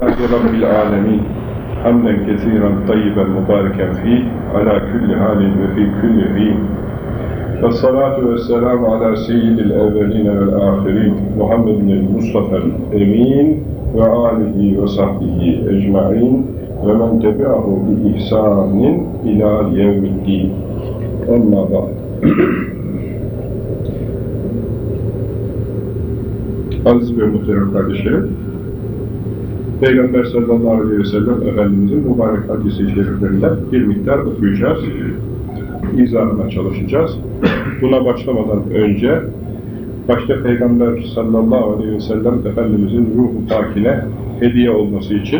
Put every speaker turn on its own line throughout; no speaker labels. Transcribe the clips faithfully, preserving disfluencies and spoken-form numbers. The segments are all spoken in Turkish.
Rabbil alemin hamden kesiren tayyiben mübareken fîh ala kulli halin ve fî kulli hîn ve salatu ve selamu ala seyyidil evveline vel ahirin Muhammedin Mustafa'l emin ve alihi ve sahbihi ecma'in ve men tebi'ahu bi ihsanin ila yevmiddin. Amma ba'd. Aziz ve muhterem kardeşlerim, Peygamber sallallahu aleyhi ve sellem Efendimizin mübarek hadis-i şeriflerinden bir miktar okuyacağız, izahına çalışacağız. Buna başlamadan önce, başta Peygamber sallallahu aleyhi ve sellem Efendimizin ruh-u pakine hediye olması için,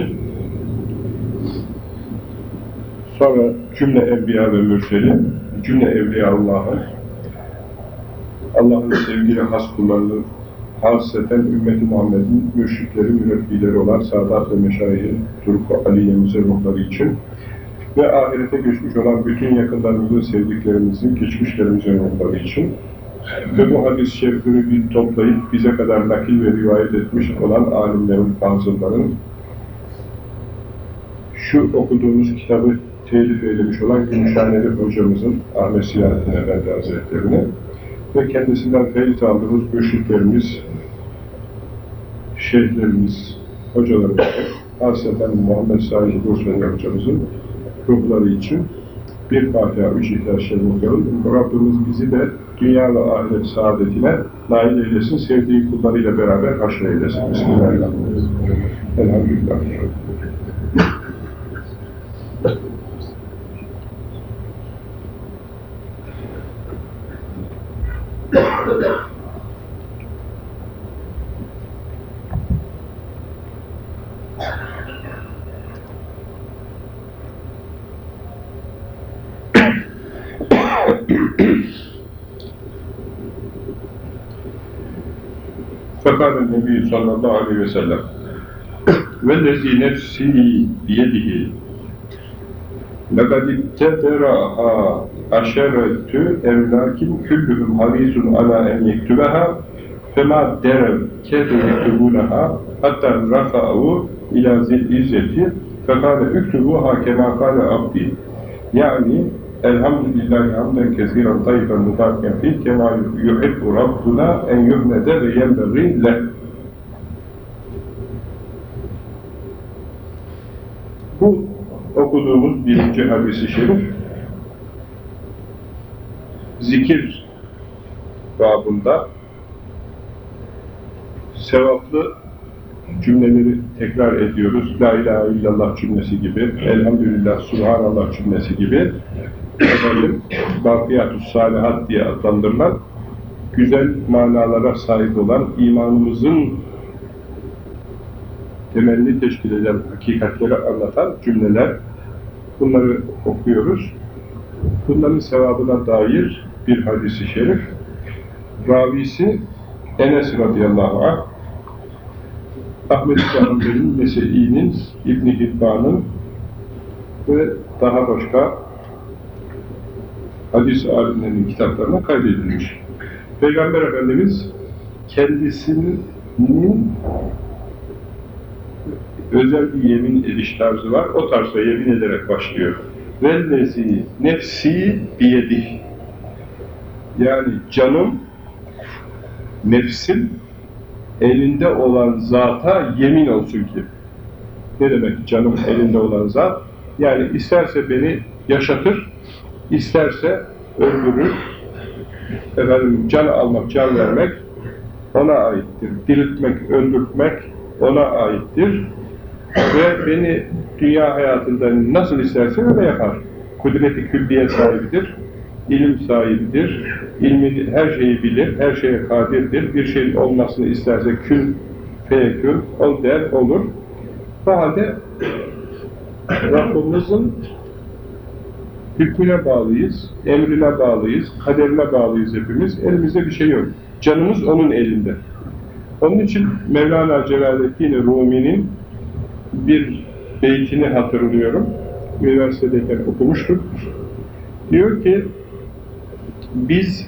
sonra cümle enbiya ve mürselin, cümle evliyaullah'ın, Allah'ın sevgili has kullarının, hasreten ümmeti Muhammed'in mürşitleri, mürebbileri olan Sadat ve Meşayih-i Turku Aliye'mizin ruhları için ve ahirete geçmiş olan bütün yakınlarımızın, sevdiklerimizin, geçmişlerimizin ruhları için ve bu hadis-i şerifleri bir toplayıp bize kadar nakil ve rivayet etmiş olan alimlerin, fazılların, şu okuduğumuz kitabı telif eylemiş olan Gümüşhaneli hocamızın, Ahmet Silahattin Efendi Hazretlerini ve kendisinden feyiz aldığımız mürşitlerimiz, şeyhlerimiz, hocalarımız, hasreten Muhammed Said Bursa'nın hocamızın ruhları için bir Fatiha, üç İhlas Şerif okuyalım. Rabbimiz bizi de dünya ve ahiret saadetine nail eylesin, sevdiği kullarıyla beraber haşr eylesin. Bismillahirrahmanirrahim. Elhamdülillah. Fekâle Nebi sallallahu aleyhi ve sellem vellezî nefsî biyedihi lekad ittederaha aşeretü evlâkin küllühüm havîzun alâ en yektübeha femâ derev kede yektübûneha hatta rafa'u ilâ zil izzeti fekâle üktübûhâ kemâ kâle abdî yani elhamdülillahi hamden kesiren tayyiben mübareken fîh kemâ yuhibbu rabbuna en yuhmede ve yenbegî leh. Bu okuduğumuz birinci hadis-i şerif zikir babında sevaplı cümleleri tekrar ediyoruz. La ilahe illallah cümlesi gibi, elhamdülillah, subhanallah cümlesi gibi efendim, bakiyat-ı salihat diye adlandırılan güzel manalara sahip olan imanımızın temelini teşkil eden hakikatleri anlatan cümleler, bunları okuyoruz. Bunların sevabına dair bir hadis-i şerif. Ravisi Enes radıyallahu anh, Ahmet Hanbel'in, Nese'i'nin, İbn-i Hibban'ın ve daha başka hadis alimlerinin kitaplarına kaydedilmiş. Peygamber Efendimiz kendisinin özel bir yemin ediş tarzı var. O tarzda yemin ederek başlıyor. Vellezî nefsî biyedih. Yani canım, nefsim elinde olan zata yemin olsun ki. Ne demek canım elinde olan zat? Yani isterse beni yaşatır, isterse öldürür. Efendim, can almak, can vermek ona aittir. Diriltmek, öldürtmek ona aittir. Ve beni dünya hayatında nasıl isterse öyle yapar. Kudret-i külliye sahibidir, ilim sahibidir, ilmi her şeyi bilir, her şeye kadirdir. Bir şeyin olmasını isterse kün, feyekün, ol der, olur. Bu halde Rabbimizin hükmüne bağlıyız, emrine bağlıyız, kaderine bağlıyız hepimiz. Elimizde bir şey yok. Canımız onun elinde. Onun için Mevlana Celaleddin Rumi'nin bir beytini hatırlıyorum. Üniversitedeyken okumuştuk. Diyor ki, biz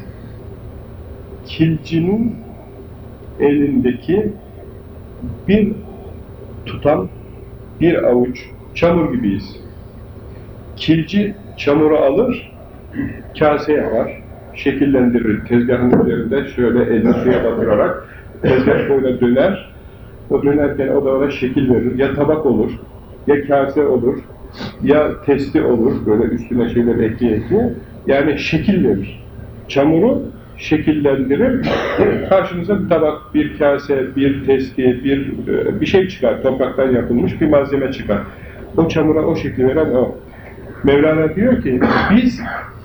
kilcinin elindeki bir tutam bir avuç çamur gibiyiz. Kilci çamuru alır, kase yapar, şekillendirir. Tezgahın üzerinde şöyle elini suya batırarak tezgah böyle döner. O dönerken o da ona şekil verir. Ya tabak olur, ya kase olur, ya testi olur. Böyle üstüne şeyler ekleye ekleye. Yani şekil verir. Çamuru şekillendirir. Karşınıza bir tabak, bir kase, bir testi, bir bir şey çıkar. Topraktan yapılmış bir malzeme çıkar. O çamura o şekli veren o. Mevlana diyor ki, biz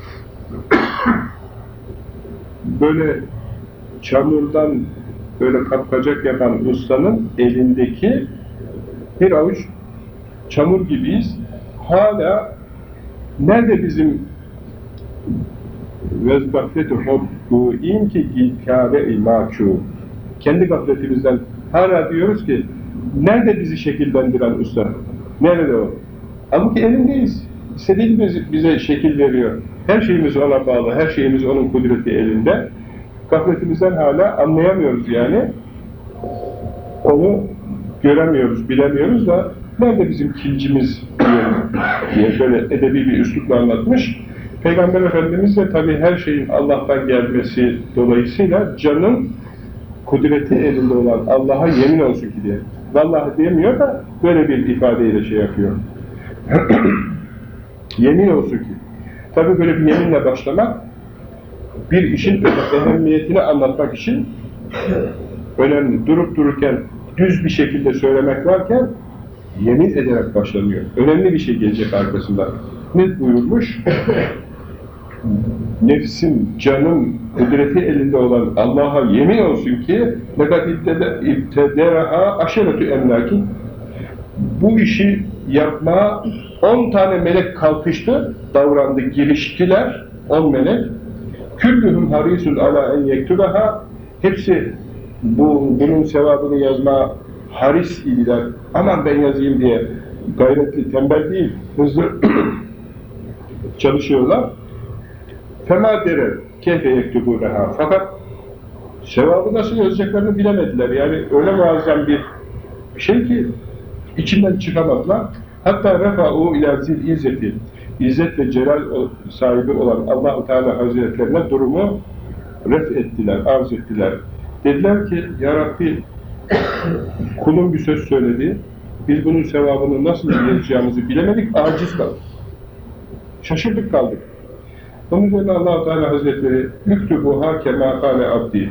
böyle çamurdan böyle kapkacak yapan ustanın elindeki bir avuç çamur gibiyiz. Hala nerede bizim vez gafleti hobbu in ki gilkâre-i mâkû, kendi gafletimizden hala diyoruz ki nerede bizi şekillendiren usta? Nerede o? Halbuki elindeyiz. İstediği gibi bize şekil veriyor. Her şeyimiz ona bağlı, her şeyimiz onun kudreti elinde. Gafletimizden hala anlayamıyoruz yani. Onu göremiyoruz, bilemiyoruz da nerede bizim kilcimiz diye, diye böyle edebi bir üslupla anlatmış. Peygamber Efendimiz de tabii her şeyin Allah'tan gelmesi dolayısıyla canın kudreti elinde olan Allah'a yemin olsun ki diye. Vallahi demiyor da böyle bir ifadeyle şey yapıyor. Yemin olsun ki. Tabii böyle bir yeminle başlamak, bir işin ehemmiyetini anlatmak için önemli. Durup dururken düz bir şekilde söylemek varken yemin ederek başlanıyor. Önemli bir şey gelecek arkasında. Ne buyurmuş? Nefsim, canım, kudreti elinde olan Allah'a yemin olsun ki لَقَدْ اِبْتَدَرَهَا aşeretü emlâkin, bu işi yapmaya on tane melek kalkıştı, davrandı, giriştiler, on melek. Küllühüm harisun ala en yektubaha, hepsi bu, bunun sevabını yazma haris idiler. Aman ben yazayım diye gayretli, tembel değil, hızlı çalışıyorlar. Fema dere keyfe yektubunaha, fakat sevabı nasıl yazacaklarını bilemediler. Yani öyle muazzam bir şey ki içinden çıkamadılar. Hatta refa'u ila zil izzeti, İzzet ve celal sahibi olan Allah-u Teala Hazretlerine durumu ref ettiler, arz ettiler. Dediler ki, Ya Rabbi, kulun bir söz söyledi, biz bunun sevabını nasıl yazacağımızı bilemedik, aciz kaldık. Şaşırdık kaldık. Onun üzerine Allah-u Teala Hazretleri, "Üktübuhâ kemâ kâle abdî."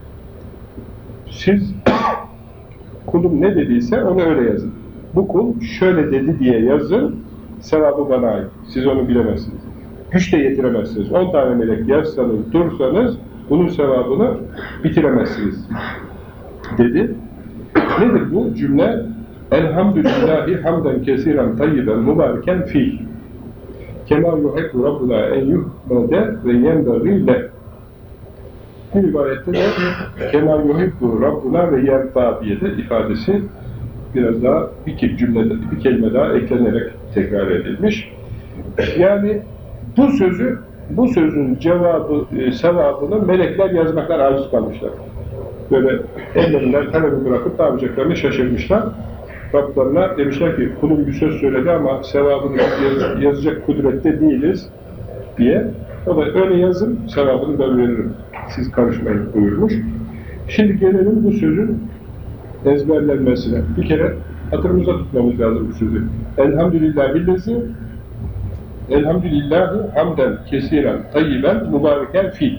Siz kulum ne dediyse onu öyle yazın. Bu kul şöyle dedi diye yazın, sevabı bana ait. Siz onu bilemezsiniz. Güç de yetiremezsiniz. On tane melek yazsanız, dursanız bunun sevabını bitiremezsiniz dedi. Nedir bu cümle? Elhamdülillahi hamden kesiren tayyiben mübareken fîh. Kemâ yuhekku Rabbuna en yuhmede ve yenbagî leh. Bir rivayette de Kemâ yuhekku Rabbuna ve yertâ diye de ifadesi biraz daha bir cümlede, bir kelime daha eklenerek tekrar edilmiş. Yani bu sözü, bu sözün cevabı, e, sevabını melekler yazmaklar aciz kalmışlar. Böyle ellerinden kalemi bırakıp ne yapacaklarını şaşırmışlar. Rablarına demişler ki, kulun bir söz söyledi ama sevabını yaz, yazacak kudrette değiliz diye. O da öyle yazın, sevabını ben veririm. Siz karışmayın buyurmuş. Şimdi gelelim bu sözün ezberlenmesine. Bir kere hatırımıza tutmamız lazım bu sözü. Elhamdülillahillezi Elhamdülillahi hamden kesiren tayyiben mübareken fî.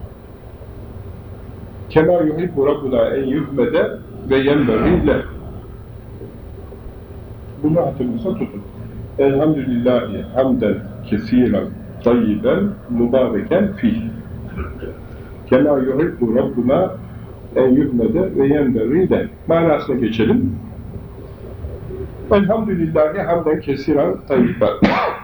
Kemâ yuhibbu Rabbuna en yuhmede ve yenbagî leh. Bunu hatırınıza tutun. Elhamdülillahi hamden kesiren tayyiben mübareken fî. Kemâ yuhibbu Rabbuna en yuhmede ve yenbagî leh. Manasına geçelim. Elhamdülillahi hamden kesiren tayyiben.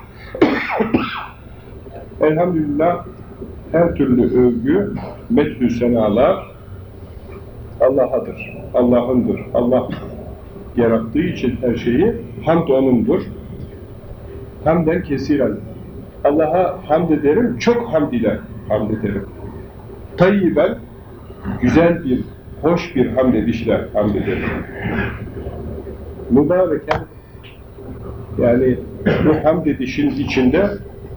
Elhamdülillah, her türlü övgü, methü senalar Allah'adır, Allah'ındır. Allah yarattığı için her şeyi, hamd O'nundur. Hamden kesiren. Allah'a hamd ederim, çok hamd ile hamd ederim. Tayyiben, güzel bir, hoş bir hamd edişle hamd ederim. Mübareken, Yani bu hamd edişin içinde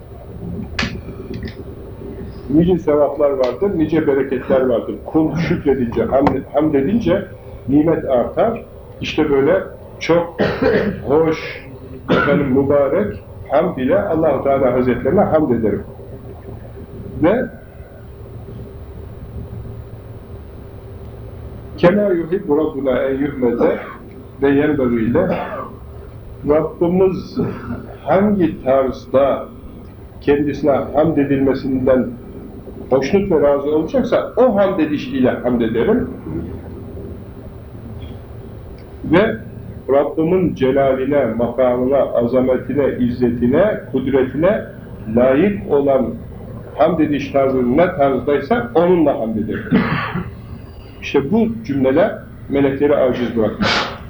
nice sevaplar vardır, nice bereketler vardır. Kul şükredince, hamd, hamd edince nimet artar. İşte böyle çok hoş, efendim, mübarek hamd ile Allah-u Teala Hazretlerine hamd ederim. Ve kemâ yuhibbu Rabbuna en yuhmede ve yenbagîle Rabbimiz hangi tarzda kendisine hamd edilmesinden hoşnut ve razı olacaksa o hamd edişiyle hamd ederim. Ve Rabbimin celaline, makamına, azametine, izzetine, kudretine layık olan hamd ediş tarzı ne tarzdaysa onunla hamd ederim. İşte bu cümleler melekleri aciz bırakmış.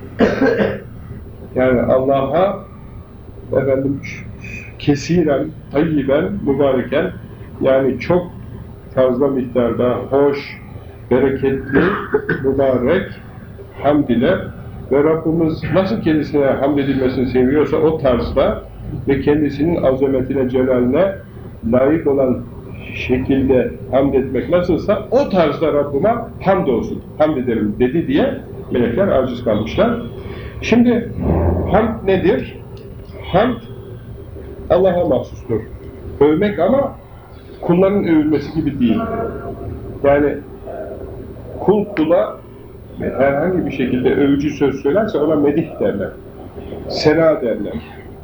Yani Allah'a efendim kesiren, tayyiben, mübareken, yani çok fazla miktarda hoş, bereketli, mübarek hamd ile ve Rabbimiz nasıl kendisine hamd edilmesini seviyorsa o tarzda ve kendisinin azametine, celaline layık olan şekilde hamd etmek nasılsa o tarzda Rabbime hamd olsun, hamd ederim dedi diye melekler aciz kalmışlar. Şimdi hamd nedir? Hamd Allah'a mahsustur. Övmek ama kulların övülmesi gibi değil. Yani kul kula herhangi bir şekilde övücü söz söylerse ona medih derler. Sena derler.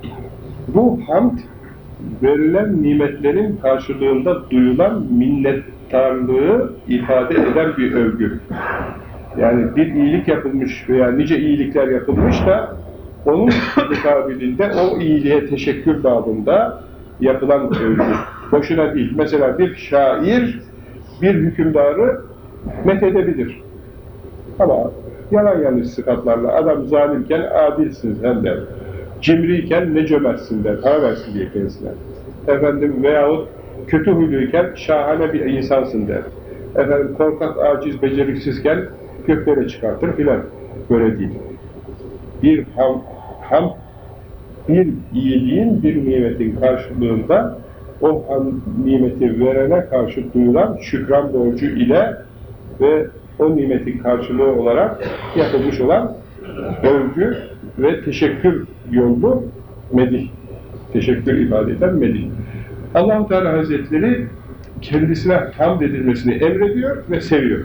Bu hamd verilen nimetlerin karşılığında duyulan minnettarlığı ifade eden bir övgü. Yani bir iyilik yapılmış veya nice iyilikler yapılmış da onun mukabilinde o iyiliğe teşekkür babında yapılan övgü. Boşuna değil. Mesela bir şair bir hükümdarı methedebilir. Ama yalan yanlış sıfatlarla adam zalimken adilsin sen der. Cimriyken ne cömertsin der. Para versin diye kendisine. Efendim veyahut kötü huyluyken şahane bir insansın der. Efendim korkak, aciz, beceriksizken göklere çıkartır filan. Böyle değil. Bir ham, ham bir iyiliğin, bir nimetin karşılığında o ham nimeti verene karşı duyulan şükran borcu ile ve o nimetin karşılığı olarak yapılmış olan övgü ve teşekkür yolu medih. Teşekkür ifade eden medih. Allah-u Teala Hazretleri kendisine hamd edilmesini emrediyor ve seviyor.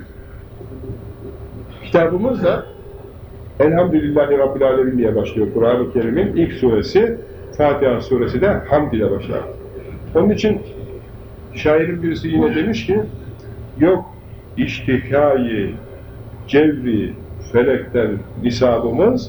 Kitabımız da Elhamdülillahi Rabbil Alemin diye başlıyor. Kur'an-ı Kerim'in ilk suresi, Fatiha suresi de hamd ile başlar. Onun için şairin birisi yine demiş ki, yok iştikâyi, cevri, felekten nisabımız,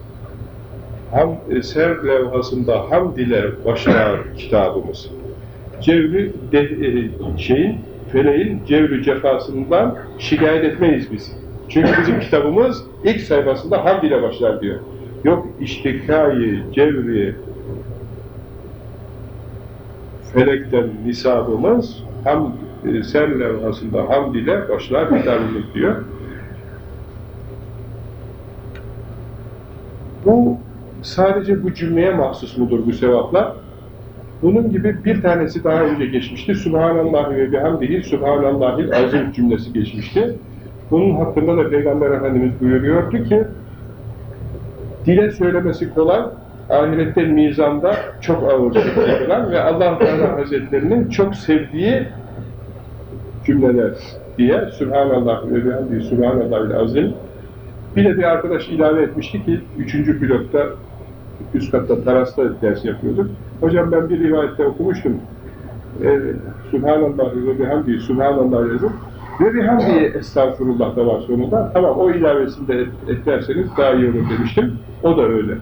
ham, ser levhasında hamd ile başlar kitabımız. Cevri, de, e, şeyin, feleğin cevri cefasından şikayet etmeyiz biz. Çünkü bizim kitabımız ilk sayfasında hamd ile başlar diyor. Yok iştikâyi, cevri, felekten nisabımız ham, e, ser levhasında hamd ile başlar kitabımız diyor. Bu sadece bu cümleye mahsus mudur bu sevaplar? Bunun gibi bir tanesi daha önce geçmişti. Subhanallahi ve bihamdihi Subhanallahil azim cümlesi geçmişti. Bunun hakkında da Peygamber Efendimiz buyuruyordu ki dile söylemesi kolay, ahirette mizanda çok ağır yapılan ve Allah Teala Hazretlerinin çok sevdiği cümleler diye Subhanallah ve bihamdihi Subhanallahil azim. Bir de bir arkadaş ilave etmişti ki üçüncü pilotta üst katta terasta ders yapıyorduk. Hocam ben bir rivayette okumuştum. Ee, Subhanallah ve bihamdihi Subhanallah yazıp ve bihamdihi estağfurullah da var sonunda. Tamam o ilavesini de eklerseniz daha iyi olur demiştim. O da öyle.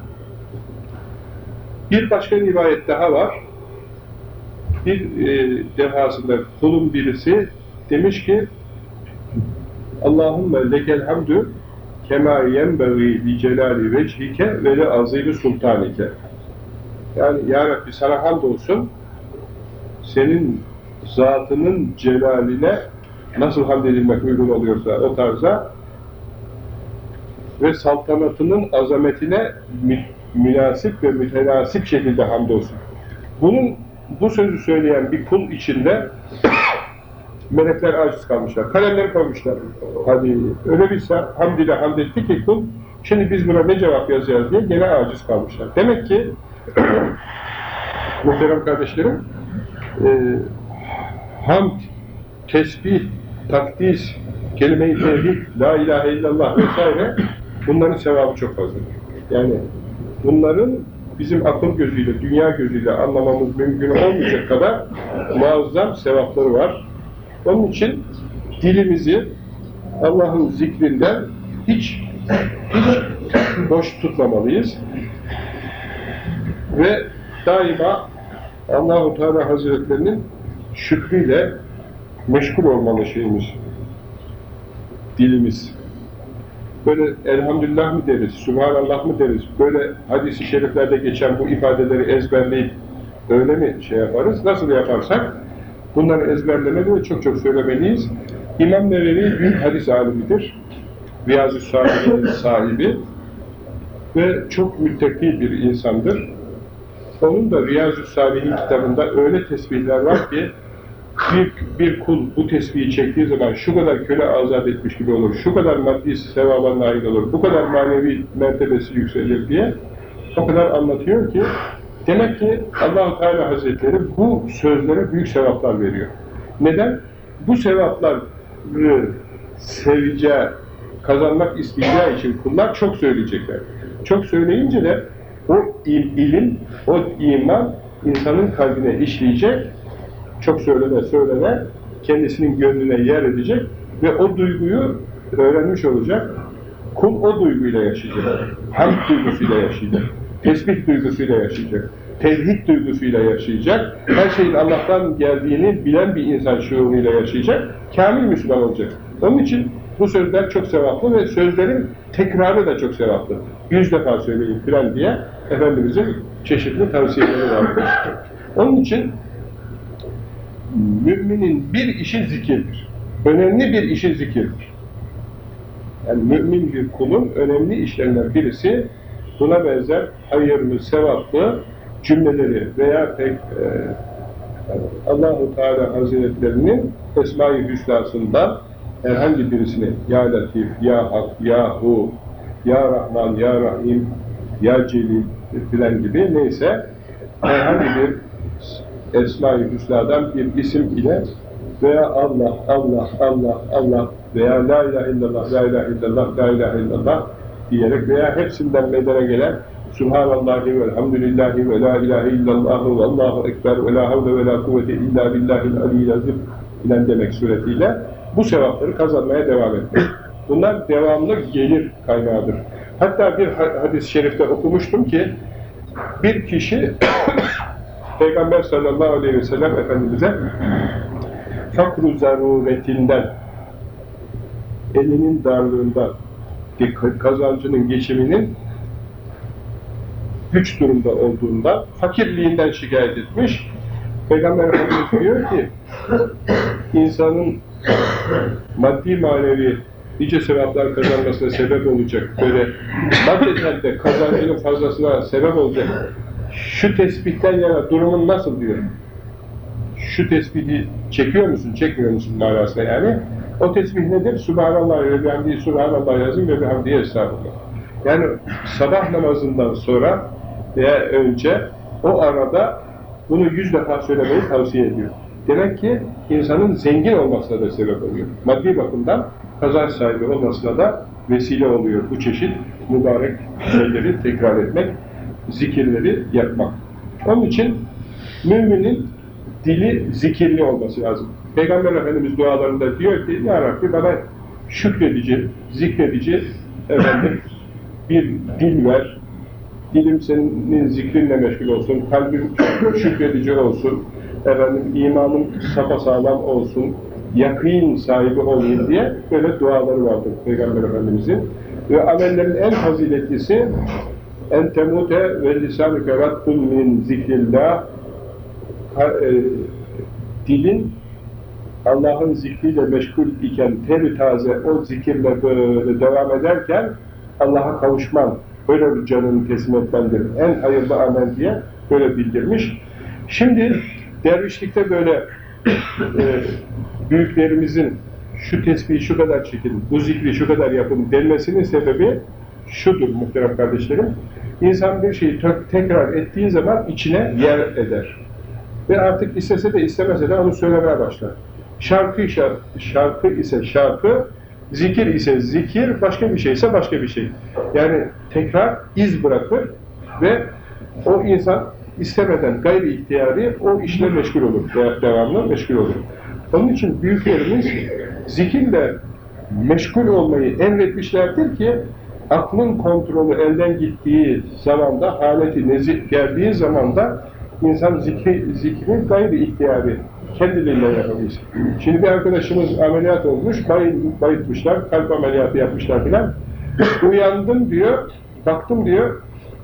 Bir başka rivayet daha var. Bir e, defasında kulun birisi demiş ki Allahümme lekel hamdü kemâ yenbeğî li celâli vechike ve le azîli sultanike. Yani ya Rabbi sana hamdolsun, senin zatının celaline nasıl hamd edilmek uygun oluyorsa o tarza ve saltanatının azametine münasip ve mütenasip şekilde hamdolsun. Bunun, bu sözü söyleyen bir kul içinde melekler aciz kalmışlar. Kalemleri koymuşlar. Hadi öyle bir hamd ile hamd etti ki kul, şimdi biz buna ne cevap yazacağız diye gene aciz kalmışlar. Demek ki muhterem kardeşlerim, e, hamd, tesbih, takdis, kelime-i tevhid, la ilahe illallah vesaire, bunların sevabı çok fazladır. Yani bunların bizim akıl gözüyle, dünya gözüyle anlamamız mümkün olmayacak kadar muazzam sevapları var. Onun için dilimizi Allah'ın zikrinden hiç, hiç boş tutmamalıyız. Ve daima Allah-u Teala Hazretlerinin şükrüyle meşgul olmalı şeyimiz, dilimiz. Böyle elhamdülillah mı deriz, subhanallah mı deriz, böyle hadis-i şeriflerde geçen bu ifadeleri ezberleyip öyle mi şey yaparız? Nasıl yaparsak bunları ezberlemeli ve çok çok söylemeliyiz. İmam Nevevi büyük hadis alimidir. Riyazu Salihin'in sahibi ve çok müttaki bir insandır. Onun da Riyazu Salihin kitabında öyle tesbihler var ki bir, bir kul bu tesbihi çektiği zaman şu kadar köle azat etmiş gibi olur, şu kadar maddi sevaba nail olur, bu kadar manevi mertebesi yükselir diye o kadar anlatıyor ki demek ki Allah-u Teala Hazretleri bu sözlere büyük sevaplar veriyor. Neden? Bu sevapları seveceği, kazanmak isteyeceği için kullar çok söyleyecekler. Çok söyleyince de o il, ilim, o iman insanın kalbine işleyecek, çok söylene söylene kendisinin gönlüne yer edecek ve o duyguyu öğrenmiş olacak. Kul o duyguyla yaşayacak. Hamd duygusuyla yaşayacak. Tesbih duygusuyla yaşayacak. Tevhid duygusuyla yaşayacak. Her şeyin Allah'tan geldiğini bilen bir insan şuuruyla yaşayacak. Kamil Müslüman olacak. Onun için bu sözler çok sevaplı ve sözlerin tekrarı da çok sevaplı. Yüz defa söyleyin filan diye Efendimizin çeşitli tavsiyeleri vardır. Onun için müminin bir işi zikirdir. Önemli bir işi zikirdir. Yani mümin bir kulun önemli işlerinden birisi buna benzer hayırlı, sevaplı cümleleri veya pek e, Allah-u Teala Hazretlerinin Esma-i Hüsna'sından herhangi birisini Ya Latif, Ya Hak, Ya Hu, Ya Rahman, Ya Rahim, Ya Celil filan gibi neyse herhangi bir Esma-i Hüsna'dan bir isim ile veya Allah, Allah, Allah, Allah veya La ilahe illallah, La ilahe illallah, La ilahe illallah diyerek veya hepsinden meydana gelen Subhanallahi velhamdülillahi ve La ilahe illallahu ve Allahu ekber ve La havle ve La kuvvete illa billahil aliyyil azim filan demek suretiyle bu sevapları kazanmaya devam etmek. Bunlar devamlı gelir kaynağıdır. Hatta bir hadis-i şerifte okumuştum ki bir kişi Peygamber sallallahu aleyhi ve sellem Efendimiz'e fakr-u zaruretinden, elinin darlığından, kazancının, geçiminin güç durumda olduğundan, fakirliğinden şikayet etmiş. Peygamber Efendimiz diyor ki, insanın maddi manevi nice sevaplar kazanmasına sebep olacak, böyle maddeten de kazancının fazlasına sebep olacak. Şu tesbihten yana durumun nasıl diyor. Şu tesbihi çekiyor musun, çekmiyor musun manasına yani. O tesbih nedir? Subhanallah ve bihamdihi subhanallah yazın ve bihamdihi estağfurullah. Yani sabah namazından sonra veya önce o arada bunu yüz defa söylemeyi tavsiye ediyor. Demek ki insanın zengin olmasına da sebep oluyor. Maddi bakımdan kazanç sahibi olmasına da vesile oluyor bu çeşit mübarek şeyleri tekrar etmek, zikirleri yapmak. Onun için müminin dili zikirli olması lazım. Peygamber Efendimiz dualarında diyor ki, Ya Rabbi bana şükredici, zikredici efendim, bir dil ver, dilim senin zikrinle meşgul olsun, kalbim şükredici olsun, efendim, imanım sapasağlam olsun, yakîn sahibi olayım diye böyle duaları vardır Peygamber Efendimiz'in. Ve amellerin en faziletlisi en temute ve lisan-ı raddun min zikrillah, dilin Allah'ın zikriyle meşgul iken teri taze o zikirle böyle devam ederken Allah'a kavuşman, böyle bir canını teslim etmendir, en hayırlı amel diye böyle bildirmiş. Şimdi dervişlikte böyle e, büyüklerimizin şu tesbihi şu kadar çekin, bu zikri şu kadar yapın denmesinin sebebi şudur muhterem kardeşlerim. İnsan bir şeyi tekrar ettiği zaman içine yer eder. Ve artık istese de istemese de onu söylemeye başlar. Şarkı, şarkı, şarkı ise şarkı, zikir ise zikir, başka bir şey ise başka bir şey. Yani tekrar iz bırakır ve o insan istemeden gayri ihtiyari o işle meşgul olur, devamlı meşgul olur. Onun için büyüklerimiz zikirle meşgul olmayı emretmişlerdir ki aklın kontrolü elden gittiği zamanda, haleti nezih geldiği zamanda insan zikri, zikri gayri ihtiyari kendiliğinden yapabilir. Şimdi bir arkadaşımız ameliyat olmuş, bay, bayıtmışlar, kalp ameliyatı yapmışlar filan. Uyandım diyor, baktım diyor,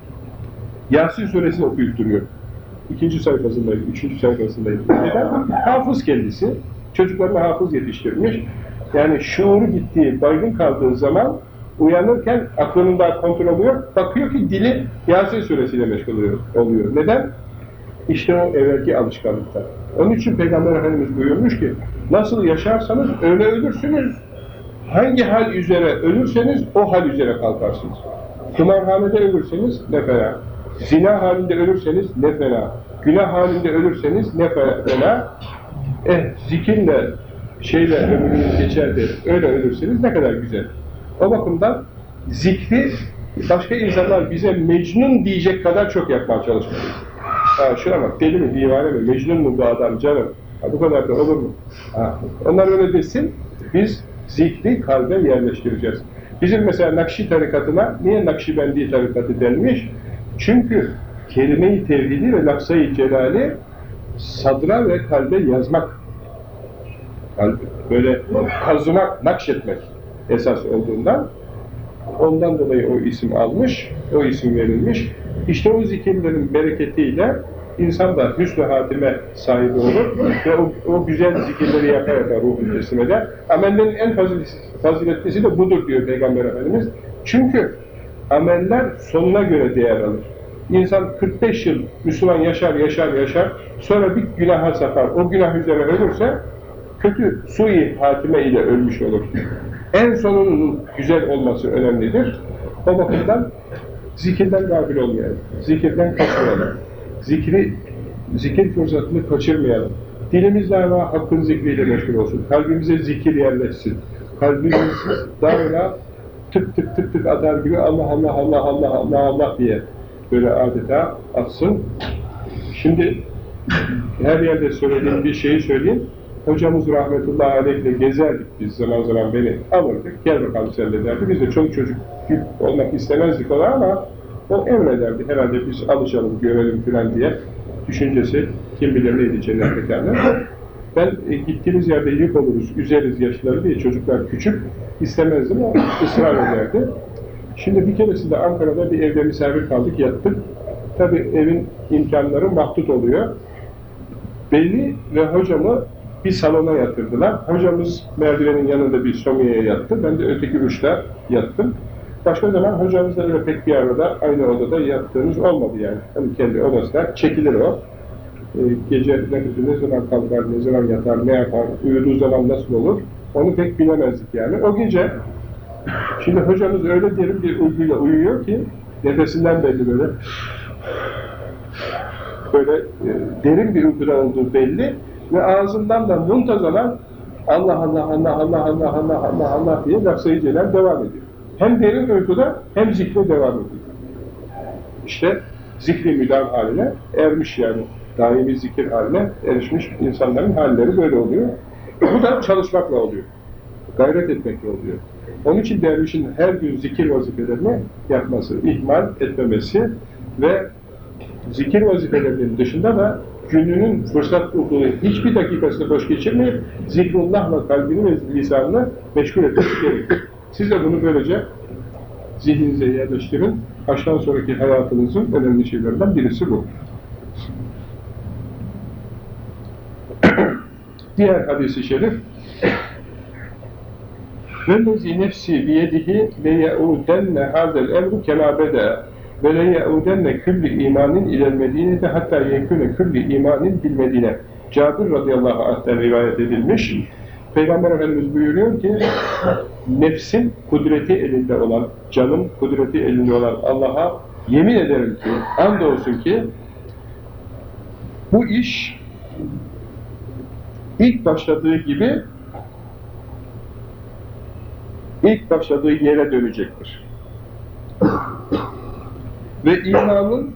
Yasin suresini okuyup duruyor. İkinci sayfasındayım, üçüncü sayfasındayım. Neden? Hafız kendisi. Çocuklarına hafız yetiştirmiş. Yani şuuru gittiği, baygın kaldığı zaman uyanırken aklının daha kontrolü yok. Bakıyor ki dili Yasin suresiyle meşgul oluyor. Neden? İşte o evvelki alışkanlıklar. Onun için Peygamber Efendimiz buyurmuş ki nasıl yaşarsanız öyle ölürsünüz. Hangi hal üzere ölürseniz o hal üzere kalkarsınız. Kumarhanede ölürseniz ne fena. Zina halinde ölürseniz ne fena. Günah halinde ölürseniz ne fena. Eh zikirle şeyle ömrünüz geçer de öyle ölürseniz ne kadar güzel. O bakımdan zikri başka insanlar bize Mecnun diyecek kadar çok yapmaya çalışmalıyız. Ha şuna bak, deli mi, divane mi, Mecnun mu bu adam canım? Ha, bu kadar da olur mu? Ha, onlar öyle desin, biz zikri kalbe yerleştireceğiz. Bizim mesela Nakşi tarikatına, niye Nakşibendi tarikatı denmiş? Çünkü kelime-i tevhidi ve lafzayı celali sadra ve kalbe yazmak, böyle kazımak, nakşetmek esas olduğundan, ondan dolayı o isim almış, o isim verilmiş. İşte o zikirlerin bereketiyle insan da hüsnü hatime sahibi olur ve o, o güzel zikirleri yapa yapa ruhunu teslim eder. Amellerin en faziletlisi de budur diyor Peygamber Efendimiz. Çünkü ameller sonuna göre değer alır. İnsan kırk beş yıl Müslüman yaşar, yaşar, yaşar, sonra bir günaha sapar, o günah üzere ölürse kötü sui hatime ile ölmüş olur. En sonunun güzel olması önemlidir. O bakımdan zikirden gafil olmayalım, zikirden kaçmayalım, zikri, zikir fırsatını kaçırmayalım. Dilimiz daima hakkın zikriyle meşgul olsun, kalbimize zikir yerleşsin, kalbimiz daima tık tık tık tık atar gibi Allah Allah Allah Allah Allah Allah diye böyle adeta atsın. Şimdi her yerde söylediğim bir şeyi söyleyeyim. Hocamız rahmetullahi aleyhle gezerdik biz zaman zaman, beni alırdık, gel bakalım sen de derdi. Biz de çok çocuk olmak istemezdik ona ama o emrederdi. Herhalde biz alışalım, görelim filan diye düşüncesi kim bilir neydi cennet mekanı. Ben e, gittiğimiz yerde yük oluruz, üzeriz yaşları diye çocuklar küçük istemezdim ama ısrar ederdi. Şimdi bir keresinde Ankara'da bir evde misafir kaldık, yattık. Tabii evin imkanları mahdut oluyor. Beni ve hocamı bir salona yatırdılar. Hocamız merdivenin yanında bir somyaya yattı. Ben de öteki uçta yattım. Başka zaman hocamızla öyle pek bir arada, aynı odada yattığımız olmadı yani. Hani kendi odasına çekilir o. Ee, gece ne, ne zaman kalkar, ne zaman yatar, ne yapar, uyuduğu zaman nasıl olur, onu pek bilemezdik yani. O gece, şimdi hocamız öyle derin bir uykuyla uyuyor ki, nefesinden belli böyle, böyle e, derin bir uykuda olduğu belli. Ve ağzından da muntazaman Allah Allah Allah Allah Allah Allah Allah Allah diye lafz-ı celal devam ediyor. Hem derin uykuda hem zikre devam ediyor. İşte zikri müdam haline ermiş yani. Daimi zikir haline erişmiş insanların halleri böyle oluyor. Bu da çalışmakla oluyor. Gayret etmekle oluyor. Onun için dervişin her gün zikir vazifelerini yapması, ihmal etmemesi ve zikir vazifelerinin dışında da gününün fırsat bulduğu hiçbir dakikasını boş geçirmeyip zikrullahla kalbini ve lisanını meşgul etmesi gerekir. Siz de bunu böylece zihninize yerleştirin. Baştan sonraki hayatınızın önemli şeylerinden birisi bu. Diğer hadis-i şerif وَالَّذ۪ي نَفْسِي بِيَدِهِ لَيَعُودَنَّ هَذَا الْاَمْرُ كَمَا بَدَى وَلَيَعُودَنَّ كُلِّ اِيمَانٍ اِلَى الْمَد۪ينَةِ hatta يَكُونَ كُلِّ اِيمَانٍ بِالْمَد۪ينَةِ. Cabir radıyallahu anh'ten rivayet edilmiş. Peygamber Efendimiz buyuruyor ki, nefsin kudreti elinde olan, canın kudreti elinde olan Allah'a yemin ederim ki, andolsun ki, bu iş ilk başladığı gibi ilk başladığı yere dönecektir. Ve imanın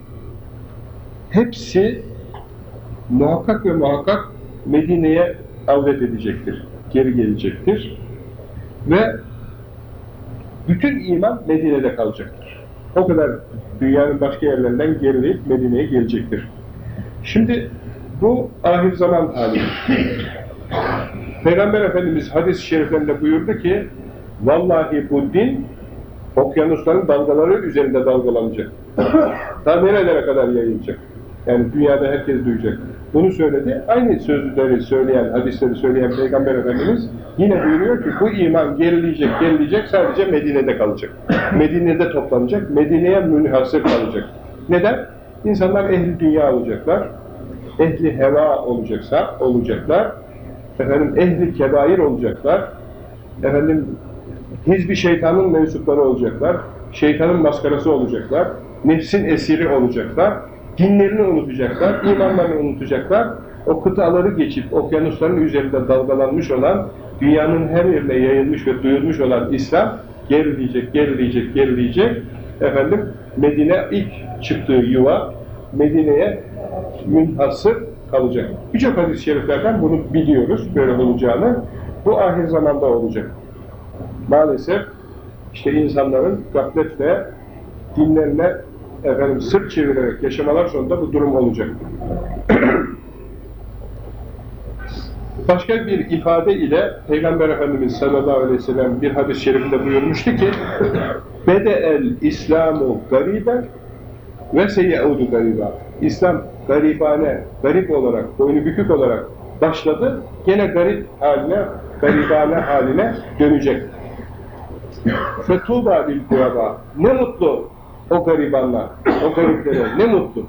hepsi muhakkak ve muhakkak Medine'ye avret edecektir, geri gelecektir. Ve bütün iman Medine'de kalacaktır. O kadar dünyanın başka yerlerinden gerileyip Medine'ye gelecektir. Şimdi bu ahir zaman hali. Peygamber Efendimiz hadis-i şeriflerinde buyurdu ki, vallahi bu din okyanusların dalgaları üzerinde dalgalanacak. Ta nerelere kadar yayılacak? Yani dünyada herkes duyacak. Bunu söyledi. Aynı sözleri söyleyen, hadisleri söyleyen Peygamber Efendimiz yine buyuruyor ki bu iman gerileyecek, gerileyecek, sadece Medine'de kalacak. Medine'de toplanacak, Medine'ye münhasır kalacak. Neden? İnsanlar ehli dünya olacaklar, ehli heva olacaksa olacaklar, efendim ehli kebair olacaklar, efendim hizb-i şeytanın mensupları olacaklar, şeytanın maskarası olacaklar, nefsin esiri olacaklar, dinlerini unutacaklar, imanlarını unutacaklar, o kıtaları geçip okyanusların üzerinde dalgalanmış olan, dünyanın her yerine yayılmış ve duyulmuş olan İslam gerileyecek, gerileyecek, gerileyecek. Efendim Medine ilk çıktığı yuva Medine'ye münhasır kalacak. Birçok hadis-i şeriflerden bunu biliyoruz, böyle olacağını. Bu ahir zamanda olacak. Maalesef işte insanların gafletle dinlerine efendim sırt çevirerek yaşamalar sonunda bu durum olacak. Başka bir ifade ile Peygamber Efendimiz sallallahu aleyhi ve sellem bir hadis-i şerifinde buyurmuştu ki Bede'el İslamu gariben ve seyeudu gariba. İslam garibane, garip olarak, boynu bükük olarak başladı, gene garip haline, garibane haline dönecek. Fetûbâ bil gurabâ. Ne mutlu o garibanlar, o gariplere, ne mutlu.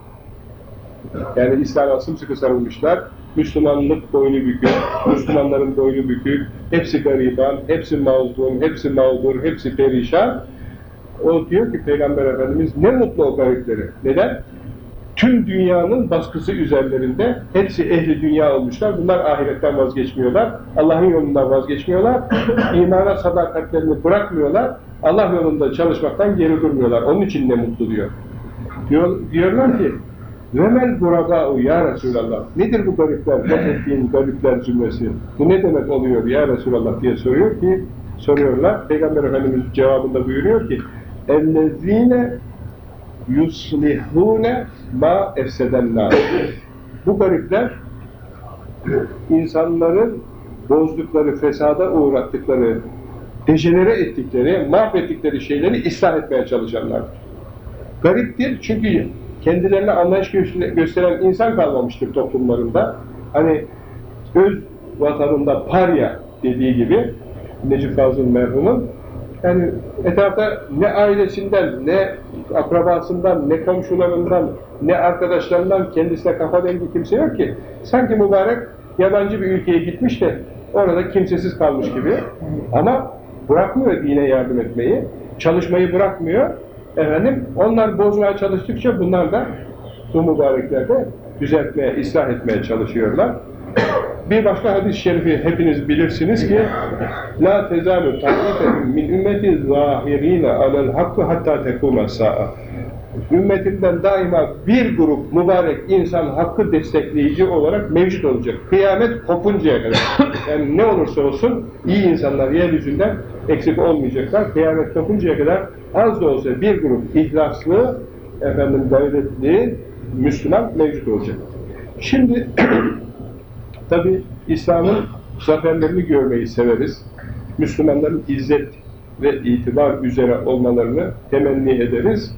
Yani İslam'a sımsıkı sarılmışlar, Müslümanlık boynu bükük, Müslümanların boynu bükük, hepsi gariban, hepsi mazlum, hepsi mağdur, hepsi perişan. O diyor ki Peygamber Efendimiz, ne mutlu o garipleri. Neden? Tüm dünyanın baskısı üzerlerinde, hepsi ehli dünya olmuşlar, bunlar ahiretten vazgeçmiyorlar, Allah'ın yolundan vazgeçmiyorlar, imana sadakatlerini bırakmıyorlar, Allah yolunda çalışmaktan geri durmuyorlar, onun için ne mutlu diyor. diyor diyorlar ki, Vemel gurabâ'u ya Resulallah, nedir bu garipler, bahsettiğin garipler cümlesi, bu ne demek oluyor ya Resulallah diye soruyor ki, soruyorlar, Peygamber Efendimiz cevabında buyuruyor ki, اَلَّذ۪ينَ yuslihune ma efsedennâ. Bu garipler insanların bozdukları, fesada uğrattıkları, dejenere ettikleri, mahvettikleri şeyleri ıslah etmeye çalışanlardır. Gariptir çünkü kendilerine anlayış gösteren insan kalmamıştır toplumlarında. Hani öz vatanında parya dediği gibi Necip Fazıl merhumun, yani etrafta ne ailesinden, ne akrabasından, ne komşularından, ne arkadaşlarından kendisine kafa dengi kimse yok ki. Sanki mübarek yabancı bir ülkeye gitmiş de orada kimsesiz kalmış gibi. Ama bırakmıyor dine yardım etmeyi, çalışmayı bırakmıyor. Efendim, onlar bozmaya çalıştıkça bunlar da bu mübareklerde düzeltmeye, ıslah etmeye çalışıyorlar. Bir başka hadis-i şerifi hepiniz bilirsiniz ki La tezalu ta'ifetun min ümmeti zahirine alel hakkı hatta tekûme sa'a. Ümmetimden daima bir grup mübarek insan hakkı destekleyici olarak mevcut olacak. Kıyamet kopuncaya kadar. Yani ne olursa olsun iyi insanlar yeryüzünden eksik olmayacaklar. Kıyamet kopuncaya kadar az da olsa bir grup ihlaslı, efendim gayretli Müslüman mevcut olacak. Şimdi tabi İslam'ın zaferlerini görmeyi severiz. Müslümanların izzet ve itibar üzere olmalarını temenni ederiz.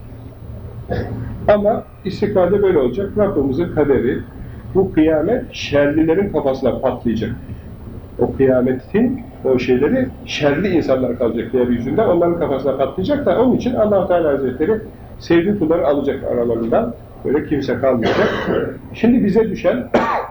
Ama istikbalde böyle olacak. Rabbimizin kaderi, bu kıyamet şerlilerin kafasına patlayacak. O kıyametin o şeyleri şerli insanlar kalacak yeryüzünde. Onların kafasına patlayacak da onun için Allah-u Teala Hazretleri sevdiği kulları alacak aralarından. Böyle kimse kalmayacak. Şimdi bize düşen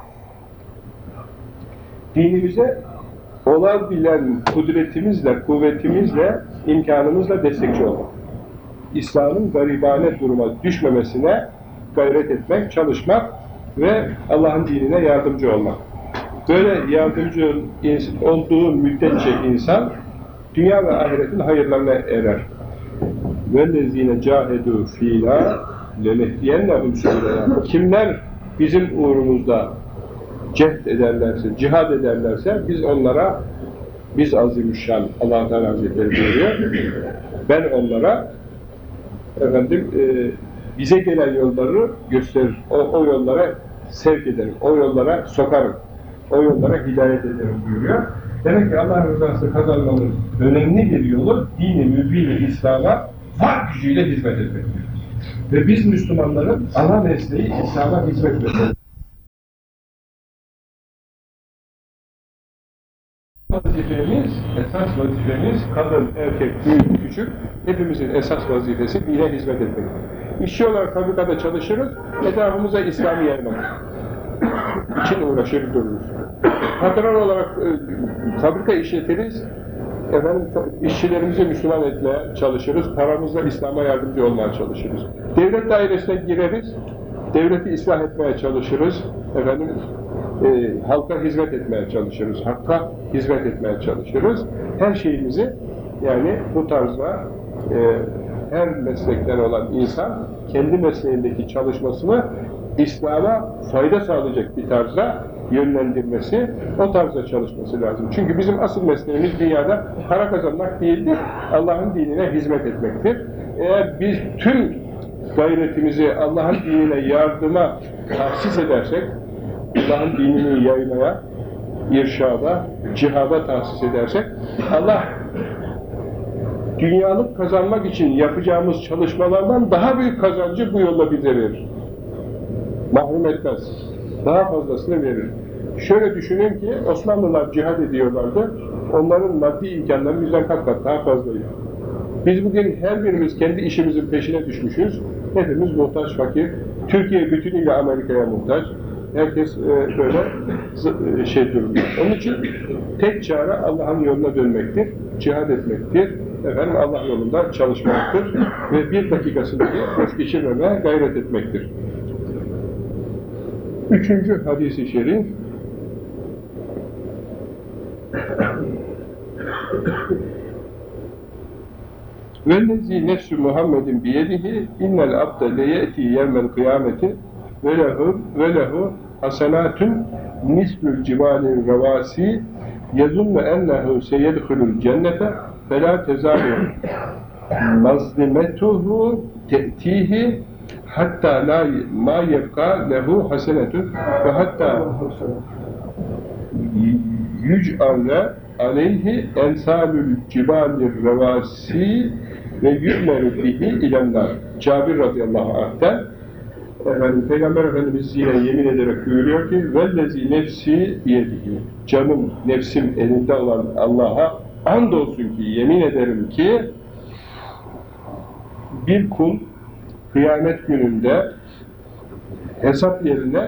dinimize olabilen kudretimizle, kuvvetimizle, imkanımızla destekçi olmak. İslam'ın garibane duruma düşmemesine gayret etmek, çalışmak ve Allah'ın dinine yardımcı olmak. Böyle yardımcı olduğu müddetçe insan dünya ve ahiretin hayırlarına erer. وَالَّذ۪ينَ جَاهَدُوا ف۪ينَا لَنَهْدِيَنَّهُمْ سُبُلَنَا. Kimler bizim uğrumuzda cehd ederlerse, cihad ederlerse biz onlara, biz azimüşşan, Allah-u Teala Hazretleri buyuruyor, ben onlara efendim e, bize gelen yolları gösterir, o, o yollara sevk ederim, o yollara sokarım, o yollara hidayet ederim buyuruyor. Demek ki Allah rızası kazanmanın önemli bir yolu dini mübin-i İslam'a var gücüyle hizmet etmektir. Ve biz Müslümanların ana mesleği İslam'a hizmet etmektir. Vazifemiz, esas vazifemiz, kadın, erkek, büyük, küçük, hepimizin esas vazifesi dine hizmet etmek. İşçi olarak fabrikada çalışırız, etrafımıza İslam'ı yaymak için uğraşır dururuz. Patron olarak e, fabrika işletiriz, efendim, işçilerimizi Müslüman etmeye çalışırız, paramızla İslam'a yardımcı olmaya çalışırız. Devlet dairesine gireriz, devleti ıslah etmeye çalışırız, efendim, e, halka hizmet etmeye çalışırız, hakka hizmet etmeye çalışırız. Her şeyimizi, yani bu tarzda e, her meslekten olan insan, kendi mesleğindeki çalışmasını İslam'a fayda sağlayacak bir tarzda yönlendirmesi, o tarzda çalışması lazım. Çünkü bizim asıl mesleğimiz dünyada para kazanmak değildir, Allah'ın dinine hizmet etmektir. Eğer biz tüm gayretimizi Allah'ın dinine yardıma tahsis edersek, Allah'ın dinini yaymaya, irşada, cihada tahsis edersek, Allah dünyalık kazanmak için yapacağımız çalışmalardan daha büyük kazancı bu yolla bize verir. Mahrum etmez. Daha fazlasını verir. Şöyle düşünün ki, Osmanlılar cihad ediyorlardı, onların maddi imkanları bizden kat kat daha fazlaydı. Biz bugün her birimiz kendi işimizin peşine düşmüşüz, hepimiz muhtaç, fakir. Türkiye bütünüyle Amerika'ya muhtaç. Herkes e, böyle e, şey durumda. Onun için tek çare Allah'ın yoluna dönmektir, cihad etmektir, efendim Allah yolunda çalışmaktır ve bir dakikasını boş geçirmemeye gayret etmektir. Üçüncü hadis-i şerif, وَالَّذ۪ي نَفْسُ مُحَمَّدٍ بِيَدِهِ اِنَّ الْعَبْدَ لَيَأْتِي يَوْمَ الْقِيَامَةِ وَلَهُ حَسَنَاتٌ مِثْلُ الْجِبَالِ الرَّوَاسِي يَظُنُّ أَنَّهُ سَيَدْخُلُ الْجَنَّةَ فَلَا تَزَالُ مَظْلِمَتُهُ تَأْتِيهِ hatta la ma yebqa lehu hasenetun ve hatta yüc'ale aleyhi ensalül cibalir revasi ve yü'meru bihi ilennar. Cabir radıyallahu anh'ten efendim, Peygamber Efendimiz yine yemin ederek buyuruyor ki vellezi nefsi biyedihi, canım, nefsim elinde olan Allah'a andolsun ki, yemin ederim ki bir kul kıyamet gününde hesap yerine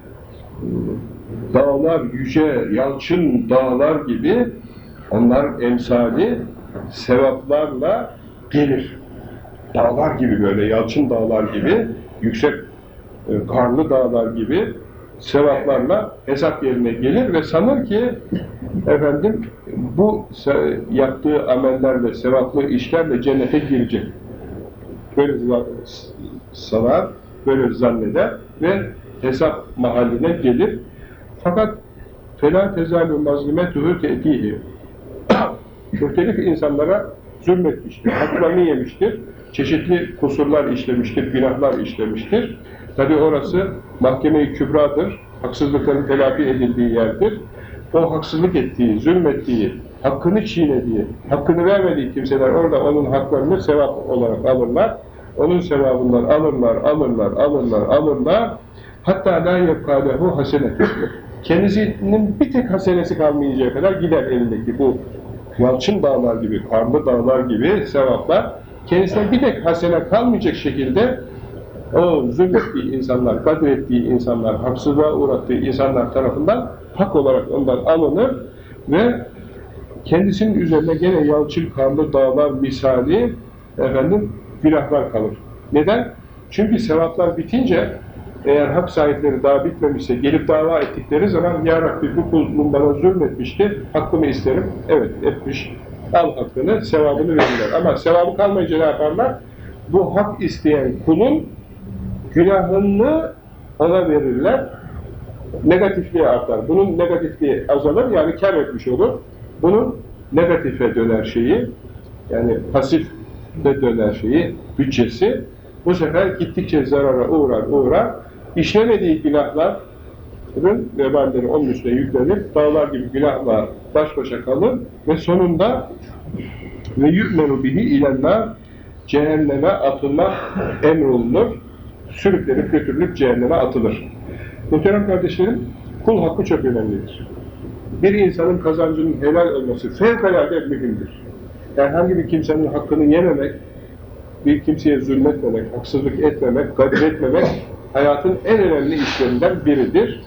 dağlar, yüce, yalçın dağlar gibi, onlar emsali sevaplarla gelir. Dağlar gibi, böyle yalçın dağlar gibi, yüksek karlı dağlar gibi sevaplarla hesap yerine gelir ve sanır ki efendim bu yaptığı amellerle, sevaplı işlerle cennete girecek. Böyle sanar, böyle zanneder ve hesap mahalline gelir. Fakat فَلَا تَزَالُ مَظْلِمَتُهُ تَأْتِيهِ muhtelif insanlara zulmetmiştir, haklarını yemiştir, çeşitli kusurlar işlemiştir, günahlar işlemiştir. Tabi orası mahkeme-i kübradır, haksızlıkların telafi edildiği yerdir. O haksızlık ettiği, zulmettiği, hakkını çiğnediği, hakkını vermediği kimseler orada onun haklarını sevap olarak alırlar. Onun sevabından alırlar, alırlar, alırlar, alırlar. Hatta la yebkâlehu hasenetü. kendisinin bir tek hasenesi kalmayıncaya kadar gider elindeki bu yalçın dağlar gibi, karlı dağlar gibi sevaplar, kendisine bir tek hasene kalmayacak şekilde o zulmettiği insanlar, kadrettiği insanlar, haksızlığa uğrattığı insanlar tarafından hak olarak ondan alınır ve kendisinin üzerine gene yalçın karlı dağlar misali efendim günahlar kalır. Neden? Çünkü sevaplar bitince eğer hak sahipleri daha bitmemişse gelip dava ettikleri zaman ya Rabbi bu kulum bana zulmetmişti, hakkımı isterim. Evet etmiş. Al hakkını, sevabını verirler. Ama sevabı kalmayınca ne yaparlar? Bu hak isteyen kulun günahını ona verirler. Negatifliği artar. Bunun negatifliği azalır, yani kar etmiş olur. Bunun negatife döner şeyi, yani pasif de döner şeyi, bütçesi, bu sefer gittikçe zarara uğrar, uğrar. İşlemediği günahların veballeri onun üstüne yüklenip, dağlar gibi günahla baş başa kalır ve sonunda ve yu'menu bihi ilenler cehenneme atılmak emrolunur, sürüklenip götürülüp cehenneme atılır. Muhterem kardeşlerim, kul hakkı çok önemlidir. Bir insanın kazancının helal olması fevkalade mühimdir. Herhangi bir kimsenin hakkını yememek, bir kimseye zulmetmemek, haksızlık etmemek, gadir etmemek hayatın en önemli işlerinden biridir.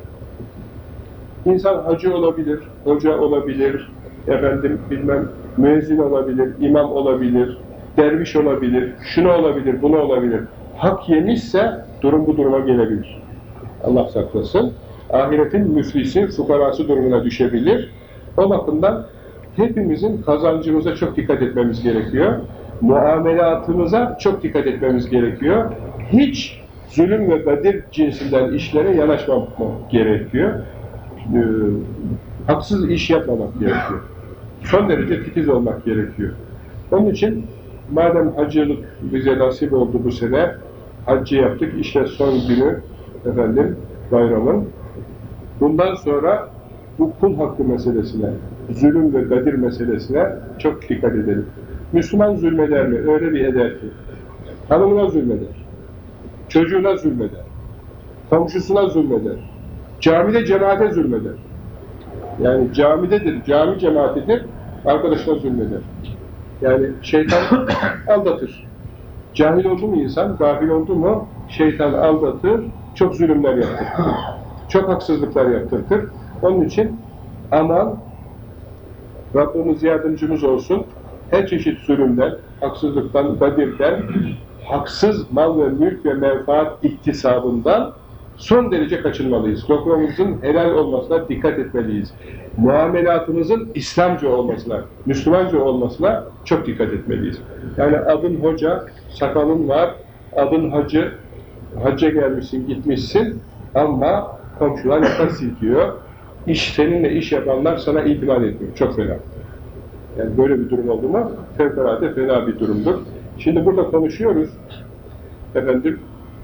İnsan hacı olabilir, hoca olabilir, efendim bilmem müezzin olabilir, imam olabilir, derviş olabilir, şunu olabilir, bunu olabilir. Hak yemişse durum bu duruma gelebilir. Allah saklasın. Ahiretin müflisi, fukarası durumuna düşebilir. O bakımdan hepimizin kazancımıza çok dikkat etmemiz gerekiyor. Muamelatımıza çok dikkat etmemiz gerekiyor. Hiç zulüm ve gadir cinsinden işlere yanaşmamak gerekiyor. Ee, haksız iş yapmamak gerekiyor. Son derece titiz olmak gerekiyor. Onun için madem hacılık bize nasip oldu bu sene, haccı yaptık, işte son günü efendim bayramın. Bundan sonra bu kul hakkı meselesine, zulüm ve gadir meselesine çok dikkat edelim. Müslüman zulmeder mi? Öyle bir eder ki. Hanımına zulmeder, çocuğuna zulmeder, komşusuna zulmeder, camide cemaate zulmeder. Yani camidedir, cami cemaatidir, arkadaşına zulmeder. Yani şeytan aldatır. Cahil oldu mu insan, gafil oldu mu şeytan aldatır, çok zulümler yaptırır, çok haksızlıklar yaptırır. Onun için aman Rabbimiz yardımcımız olsun, her çeşit zulümden, haksızlıktan, gadirden, haksız mal ve mülk ve menfaat iktisabından son derece kaçınmalıyız. Lokmamızın helal olmasına dikkat etmeliyiz. Muamelatımızın İslamcı olmasına, Müslümanca olmasına çok dikkat etmeliyiz. Yani adın hoca, sakalın var, adın hacı, hacca gelmişsin, gitmişsin ama komşular yaka silkiyor. İş, seninle iş yapanlar sana itimat etmiyor. Çok fena. Yani böyle bir durum oldu mu fevkalade fena bir durumdur. Şimdi burada konuşuyoruz. Efendim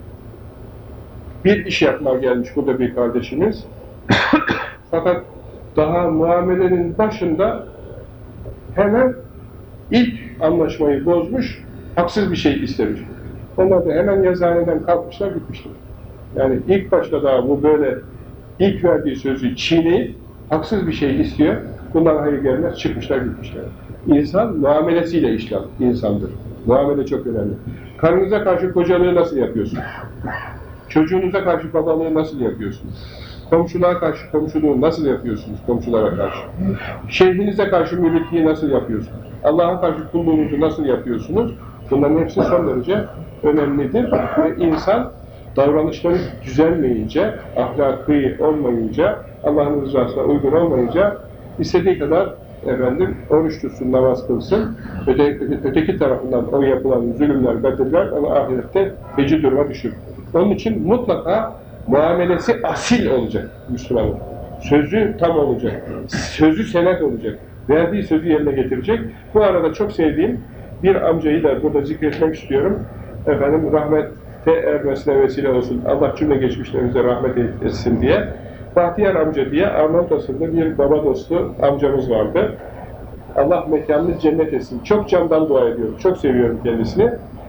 bir iş yapmaya gelmiş burada bir kardeşimiz. Fakat daha muamelenin başında hemen ilk anlaşmayı bozmuş, haksız bir şey istemiş. Onlar da hemen yazıhaneden kalkmışlar, gitmişler. Yani ilk başta daha bu böyle ilk verdiği sözü çiğneyip haksız bir şey istiyor. Bundan hayır gelmez, çıkmışlar, gitmişler. İnsan muamelesiyle işler, insandır. Muamele çok önemli. Karınıza karşı kocalığı nasıl yapıyorsunuz? Çocuğunuza karşı babalığı nasıl yapıyorsunuz? Komşuluğa karşı komşuluğu nasıl yapıyorsunuz komşulara karşı? Şeyhinize karşı müritliği nasıl yapıyorsunuz? Allah'a karşı kulluğunuzu nasıl yapıyorsunuz? Bunların hepsi son derece önemlidir. Ve insan davranışları düzelmeyince, ahlakı olmayınca, Allah'ın rızasına uygun olmayınca istediği kadar efendim oruç tutsun, namaz kılsın, öteki, öteki tarafından o yapılan zulümler, gadirler onu ahirette feci duruma düşürür. Onun için mutlaka muamelesi asil olacak Müslümanın. Sözü tam olacak. Sözü senet olacak. Verdiği sözü yerine getirecek. Bu arada çok sevdiğim bir amcayı da burada zikretmek istiyorum. Efendim rahmete ermesine vesile olsun. Allah cümle geçmişlerimize rahmet etsin diye. Bahtiyar amca diye Arnavutluk'ta bir baba dostu amcamız vardı. Allah mekanını cennet etsin. Çok candan dua ediyorum. Çok seviyorum kendisini.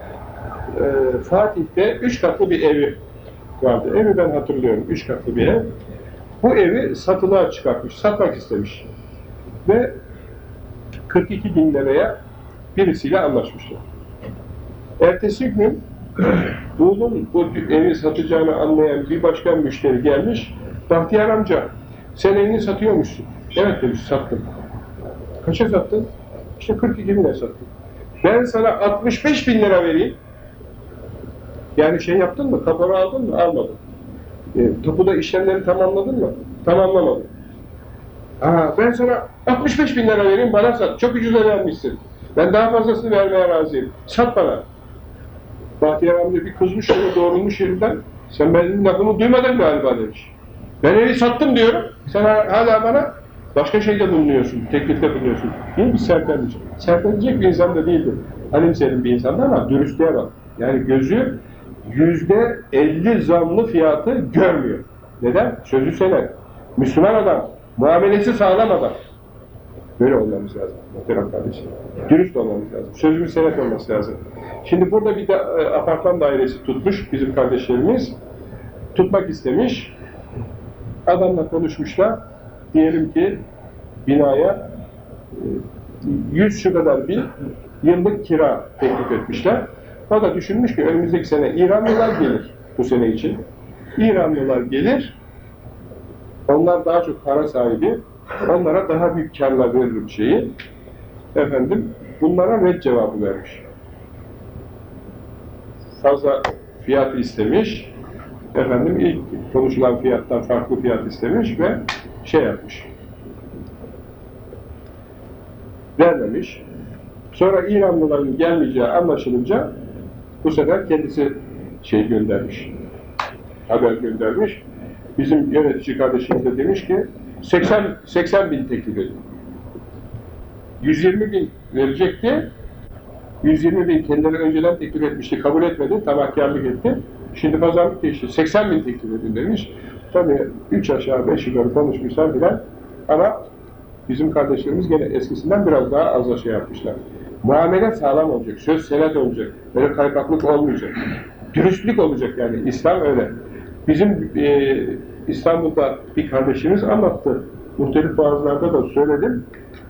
Ee, Fatih'te üç katlı bir evi vardı. Evi ben hatırlıyorum. Üç katlı bir ev. bu evi satılığa çıkartmış, satmak istemiş. Ve kırk iki bin liraya birisiyle anlaşmışlar. Ertesi gün buğulun bu evi satacağını anlayan bir başka müşteri gelmiş, Bahtiyar amca, sen evini satıyormuşsun. Evet demiş, sattım. Kaça sattın? İşte kırk iki bine sattım. Ben sana altmış beş bin lira vereyim. Yani şey yaptın mı, kapora aldın mı? Almadın. E, tapuda işlemleri tamamladın mı? Tamamlamadın. Aa, ben sana altmış beş bin lira vereyim, bana sat. Çok ucuza vermişsin. Ben daha fazlasını vermeye razıyım. Sat bana. Bahtiyar amca bir kızmış, şöyle doğrulmuş yerinden. Sen benim lafımı duymadın galiba demiş. Ben evi sattım diyorum. Sen hala bana başka şeyde bulunuyorsun, teklifte bulunuyorsun. Değil mi? Sertlenecek. Sertlenecek bir insan da değildi. Halim senin bir insan da ama dürüstlüğe bak. Yani gözü yüzde elli zamlı fiyatı görmüyor. Neden? Sözü senet. Müslüman adam. Muamelesi sağlam adam. Böyle olmamız lazım. Muhterem kardeşim. Dürüst olmamız lazım. Sözümüz senet olması lazım. Şimdi burada bir de e, apartman dairesi tutmuş bizim kardeşlerimiz. Tutmak istemiş. Adamla konuşmuşlar. Diyelim ki binaya e, yüz şu kadar bir yıllık kira teklif etmişler. O da düşünmüş ki önümüzdeki sene İranlılar gelir bu sene için. İranlılar gelir. Onlar daha çok para sahibi. Onlara daha büyük kârla veririm şeyi. Efendim, bunlara red cevabı vermiş. Fazla fiyat istemiş. Efendim, ilk konuşulan fiyattan farklı fiyat istemiş ve şey yapmış. Vermemiş. Sonra İranlıların gelmeyeceği anlaşılınca bu sefer kendisi şey göndermiş. Haber göndermiş. Bizim yönetici kardeşimiz de demiş ki seksen bin teklif edin. yüz yirmi bin verecekti. yüz yirmi bin kendileri önceden teklif etmişti. Kabul etmedi. Tamahkârlık etti. Şimdi pazarlık değişti. seksen bin teklif edin demiş. Tabii üç aşağı beş yukarı konuşmuşlar filan. Ama bizim kardeşlerimiz gene eskisinden biraz daha az şey yapmışlar. Muamele sağlam olacak. Söz senet olacak. Böyle kaypaklık olmayacak. Dürüstlük olacak yani. İslam öyle. Bizim e, İstanbul'da bir kardeşimiz anlattı. Muhtelif bazılarda da söyledim.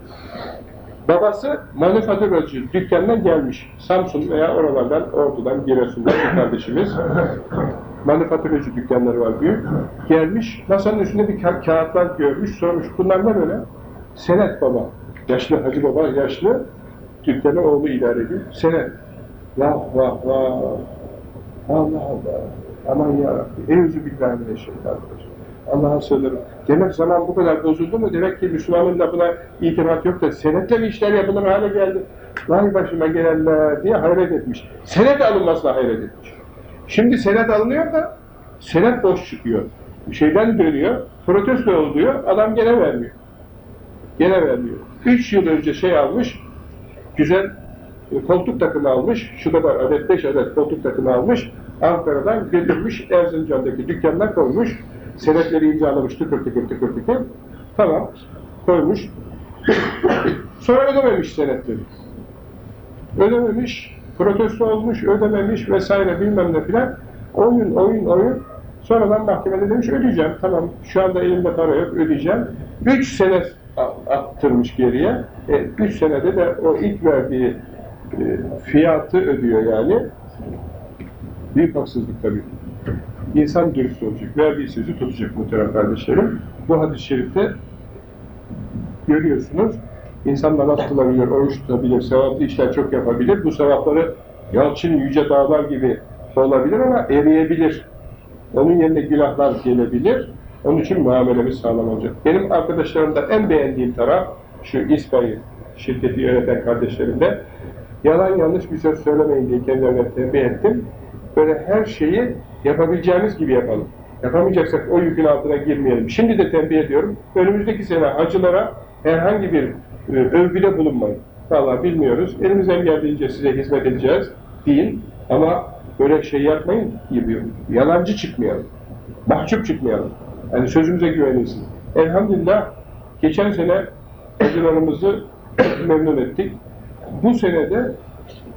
Babası manifaturacı dükkandan gelmiş. Samsun veya oralardan, Ordu'dan, Giresun'dan bir kardeşimiz. Manifaturacı dükkanları var büyük. Gelmiş, masanın üstünde bir ka kağıtlar görmüş, sormuş. Bunlar ne böyle? Senet baba. Yaşlı, Hacı baba yaşlı. Dükkanı oğlu idare ediyor. Senet. Vah vah vah. Allah Allah. Aman yarabbim. Evzü billahi mineşşeytanirracim. Allah'a sığınırım. Demek zaman bu kadar bozuldu mu? Demek ki Müslümanın lafına itimat yok da senetle mi işler yapılır hale geldi? Vay başıma gelenler diye hayret etmiş. Senet alınmasına hayret etmiş. Şimdi senet alınıyor da senet boş çıkıyor. Şeyden dönüyor, protesto oluyor, adam gene vermiyor. Gene vermiyor. Üç yıl önce şey almış, güzel koltuk takımı almış, şu kadar adet, beş adet koltuk takımı almış, Ankara'dan götürmüş, Erzincan'daki dükkanına koymuş, senetleri imzalamış, tıkır tıkır tıkır tıkır, tamam, koymuş, sonra ödememiş senetleri. Ödememiş, protesto olmuş, ödememiş vesaire bilmem ne filan, oyun, oyun, oyun, sonradan mahkemede demiş, ödeyeceğim, tamam, şu anda elimde para yok, ödeyeceğim. Üç sene attırmış geriye, e, üç senede de o ilk verdiği e, fiyatı ödüyor yani. Büyük haksızlık tabii. İnsan dürüst olacak, verdiği sözü tutacak muhterem kardeşlerim. Bu hadis-i şerifte görüyorsunuz, insan namaz kılabilir, oruç tutabilir, sevaplı işler çok yapabilir. Bu sevapları yalçın yüce dağlar gibi olabilir ama eriyebilir. Onun yerine günahlar gelebilir. Onun için muamelemiz sağlam olacak. Benim arkadaşlarımda en beğendiğim taraf, şu İSPA'yı şirketi yöneten kardeşlerimde, yalan yanlış bir söz söylemeyin diye kendilerine tembih ettim. Böyle her şeyi yapabileceğimiz gibi yapalım. Yapamayacaksak o yükün altına girmeyelim. Şimdi de tembih ediyorum. Önümüzdeki sene acılara herhangi bir e, övgüde bulunmayın. Vallahi bilmiyoruz. Elimizden geldiğince size hizmet edeceğiz deyin. Ama böyle şey yapmayın. Yalancı çıkmayalım. Mahcup çıkmayalım. Yani sözümüze güvenilsin. Elhamdülillah geçen sene acılarımızı memnun ettik. Bu senede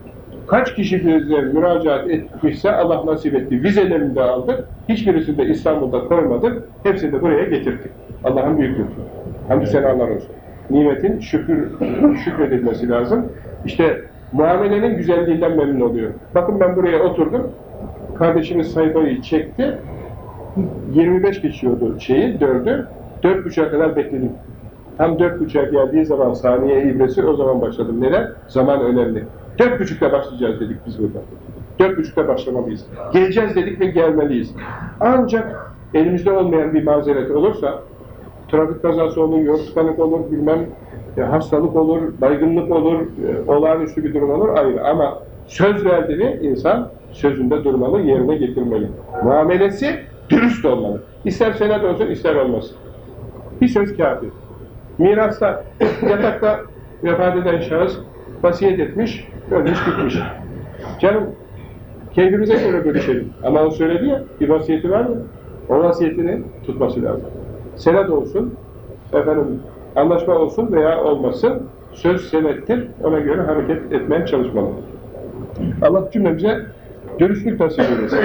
Kaç kişi bize müracaat etmişse Allah nasip etti. Vizelerini de aldık. Hiçbirisini de İstanbul'da koymadık. Hepsini de buraya getirdik. Allah'ın büyük lütfu. Hamdü senalar olsun. Nimetin şükür, şükredilmesi lazım. İşte muamelenin güzelliğinden memnun oluyor. Bakın ben buraya oturdum. Kardeşimiz sayfayı çekti. yirmi beş geçiyordu şeyi, dördü. Dört buçuğa kadar bekledim. Tam dört buçuğa geldiği zaman saniye ibresi o zaman başladım. Neden? Zaman önemli. Dört buçukta başlayacağız dedik biz burada. Dört buçukta başlamalıyız. Geleceğiz dedik ve gelmeliyiz. Ancak elimizde olmayan bir mazeret olursa, trafik kazası olur, yorgunluk olur, bilmem e, hastalık olur, baygınlık olur, e, olağanüstü bir durum olur ayrı. Ama söz verdi mi insan sözünde durmalı, yerine getirmeli. Muamelesi dürüst olmalı. İster senet olsun, ister olmasın. Bir söz kâfi. Mirasta, yatakta vefat eden şahıs vasiyet etmiş, ölmüş gitmiş. Canım, keyfimize göre bölüşelim. Ama o söyledi ya, bir vasiyeti var mı? O vasiyetini tutması lazım. Senet olsun, efendim, anlaşma olsun veya olmasın, söz senettir, ona göre hareket etmeye çalışmalı. Allah cümlemize dürüstlük nasip eylesin.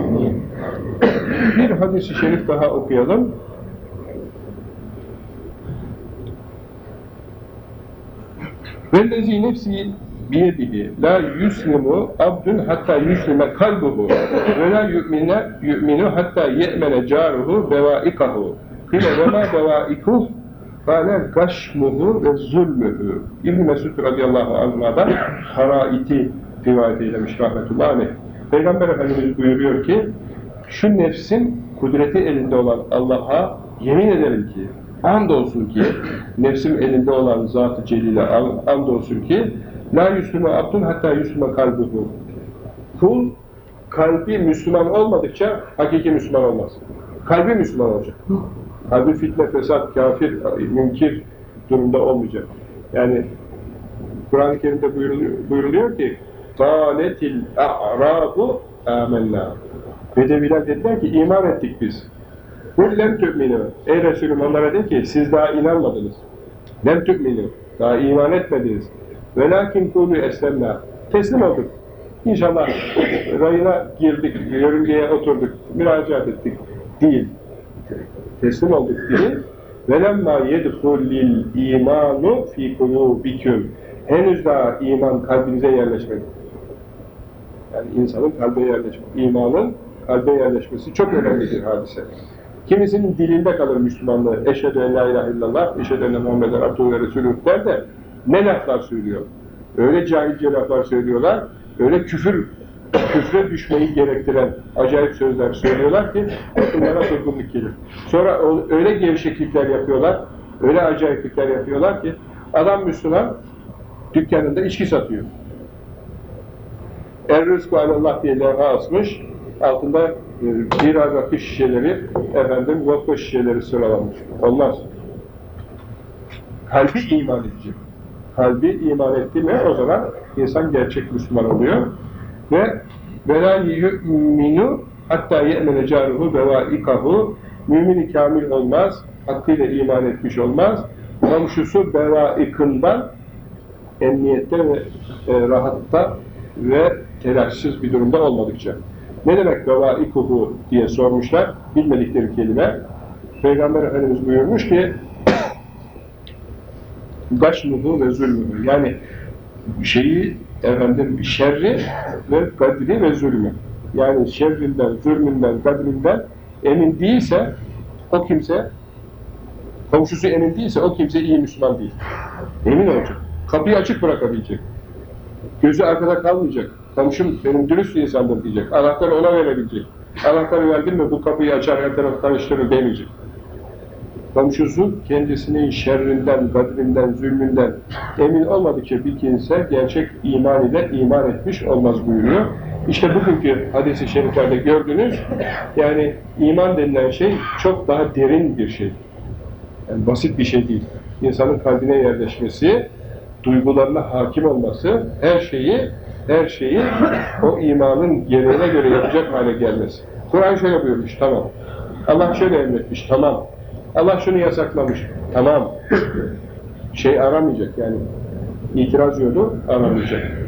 Bir hadis-i şerif daha okuyalım. وَالَّذ۪ي نَفْسِي بِيَدِهِ لَا يُسْلِمُ عَبْدٌ حَتَّى يُسْلِمَ قَلْبُهُ وَلَا يُؤْمِنُ حَتَّى يَأْمَنَ جَارُهُ بَوَائِقَهُ قِلَ وَمَا بَوَائِقُهُ قَالَ غَشْمُهُ وَالظُّلْمُهُ İbn-i Mesud radıyallahu anh'dan Haraiti rivayet eylemiş rahmetullahi aleyh. Peygamber Efendimiz buyuruyor ki, şu nefsin kudreti elinde olan Allah'a yemin ederim ki, andolsun ki, nefsim elinde olan Zat-ı Celil'e andolsun ki, la yüslüme abdun hatta yüslüme kalbuhu. Kul, kalbi Müslüman olmadıkça hakiki Müslüman olmaz. Kalbi Müslüman olacak. Kalbi fitne, fesat, kafir, münkir durumda olmayacak. Yani Kur'an-ı Kerim'de buyuruluyor, buyuruluyor ki, قَالَتِ الْاَعْرَابُ آمَنَّا. Bedeviler dediler ki, iman ettik biz. قُلْ لَمْ تُؤْمِنُوا. Ey Resulüm onlara de ki, siz daha inanmadınız. لَمْ تُؤْمِنُوا. Daha iman etmediniz. وَلَاكِنْ قُولُوا اَسْلَمْنَا. Teslim olduk. İnşallah rayına girdik, yörüngeye oturduk, müracaat ettik. Değil. Teslim olduk değil. وَلَمَّا يَدْخُلِ الْا۪يمَانُ ف۪ي قُلُوبِكُمْ. Henüz daha iman kalbinize yerleşmedi. Yani insanın kalbe yerleşmesi, imanın kalbe yerleşmesi çok önemli bir hadise. Kimisinin dilinde kalır Müslümanlığı. Eşhedü en la ilahe illallah, eşhedü enne Muhammeden abduhu ve resulüh der de ne laflar söylüyor? Öyle cahilce laflar söylüyorlar, öyle küfür, küfre düşmeyi gerektiren acayip sözler söylüyorlar ki bunlara durgunluk gelir. Sonra öyle gevşeklikler yapıyorlar, öyle acayiplikler yapıyorlar ki adam Müslüman dükkanında içki satıyor. Er-Rızku alallah diye levha asmış, altında bir rakı şişeleri, efendim, vodka şişeleri sıralanmış. Olmaz. Kalbi iman edecek. Kalbi iman etti mi o zaman insan gerçek Müslüman oluyor. Ve وَلَا يُؤْمِنُ hatta يَأْمَنَ جَارُهُ بَوَائِقَهُ. Mümin-i kamil olmaz, hakkıyla iman etmiş olmaz. Komşusu bevaikından emniyette ve e, rahatta ve telaşsız bir durumda olmadıkça. Ne demek bevaikuhu diye sormuşlar, bilmedikleri kelime. Peygamber Efendimiz buyurmuş ki gaşmuhu ve zulmühü, yani şeyi, efendim, şerri ve kadri ve zulmü. Yani şerrinden, zulmünden, kadrinden emin değilse o kimse, komşusu emin değilse o kimse iyi Müslüman değil. Emin olacak. Kapıyı açık bırakabilecek. Gözü arkada kalmayacak. Komşum benim dürüst insandır diyecek. Anahtarı ona verebilecek. Anahtarı verdin mi bu kapıyı açar, her tarafı karıştırır demeyecek. Komşusu kendisinin şerrinden, kadrinden, zulmünden emin olmadıkça bir kimse gerçek iman ile iman etmiş olmaz buyuruyor. İşte bugünkü hadis-i şeriflerde gördünüz, yani iman denilen şey çok daha derin bir şey. Yani basit bir şey değil. İnsanın kalbine yerleşmesi, duygularına hakim olması, her şeyi, her şeyi o imanın gereğine göre yapacak hale gelmesi. Kur'an şöyle buyurmuş, tamam. Allah şöyle emretmiş, tamam. Allah şunu yasaklamış, tamam. Şey aramayacak yani, itiraz yolu aramayacak.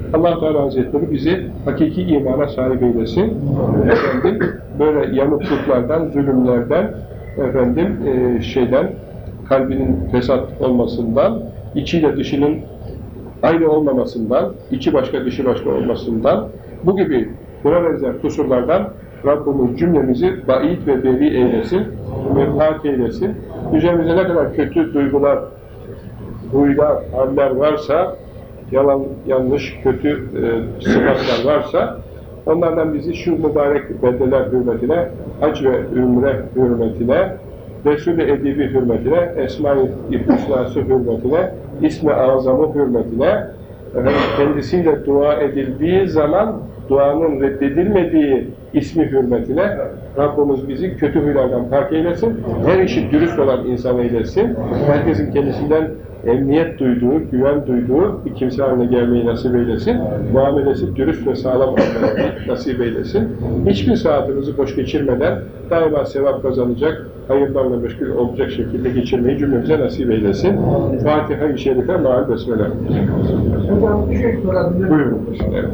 Allah Teala Hazretleri bizi hakiki imana sahip eylesin. Efendim, böyle yamukluklardan, zulümlerden, efendim, e, şeyden, kalbinin fesat olmasından, içiyle dışının aynı olmamasından, içi başka dışı başka olmasından, bu gibi buna benzer kusurlardan Rabbimiz cümlemizi ba'id ve beri eylesin ve pak eylesin. Üzerimize ne kadar kötü duygular, huylar, haller varsa, yalan, yanlış, kötü e, sıfatlar varsa, onlardan bizi şu mübarek beldeler hürmetine, hac ve ümre hürmetine, Resul-i Edibi hürmetine, Esma-i İhtisası hürmetine, İsmi Azamı hürmetine, efendim, kendisiyle dua edildiği zaman duanın reddedilmediği ismi hürmetine Rabbimiz bizi kötü huylardan pak eylesin, her işi dürüst olan insan eylesin, herkesin kendisinden emniyet duyduğu, güven duyduğu bir kimse haline gelmeyi nasip eylesin, muamelesi dürüst ve sağlam olmayı nasip eylesin. Hiçbir saatimizi boş geçirmeden daima sevap kazanacak, hayırlarla meşgul olacak şekilde geçirmeyi cümlemize nasip eylesin. Fatiha-i Şerife maal besmele.
Hocam bir şey sorabilir miyim?
Buyurun. Evet.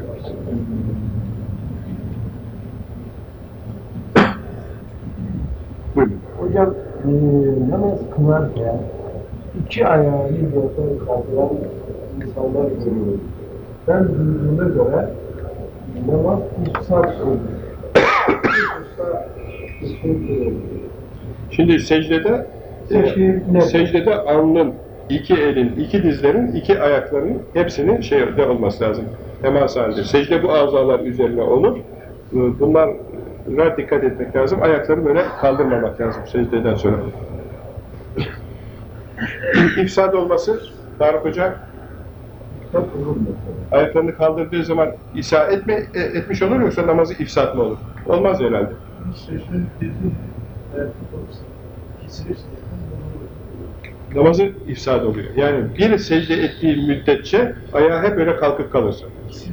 Buyurun.
Hocam e, namaz kılarken iki ayağını yerden kaldıran insanlar görüyorum. Ben duyduğuma göre namaz ifsad olur.
Şimdi secdede
Secde-
secdede alnın, iki elin, iki dizlerin, iki ayaklarının hepsinin şeyde olması lazım. Temas halinde. Secde bu azalar üzerine olur. Bunlara dikkat etmek lazım. Ayakları böyle kaldırmamak lazım secdeden sonra. İfsad olması, Tarık Hoca, ayaklarını kaldırdığı zaman isa etme, etmiş olur yoksa namazı ifsad mı olur? Olmaz herhalde. Namazı ifsad oluyor. Yani bir secde ettiği müddetçe ayağı hep öyle kalkıp kalırsa.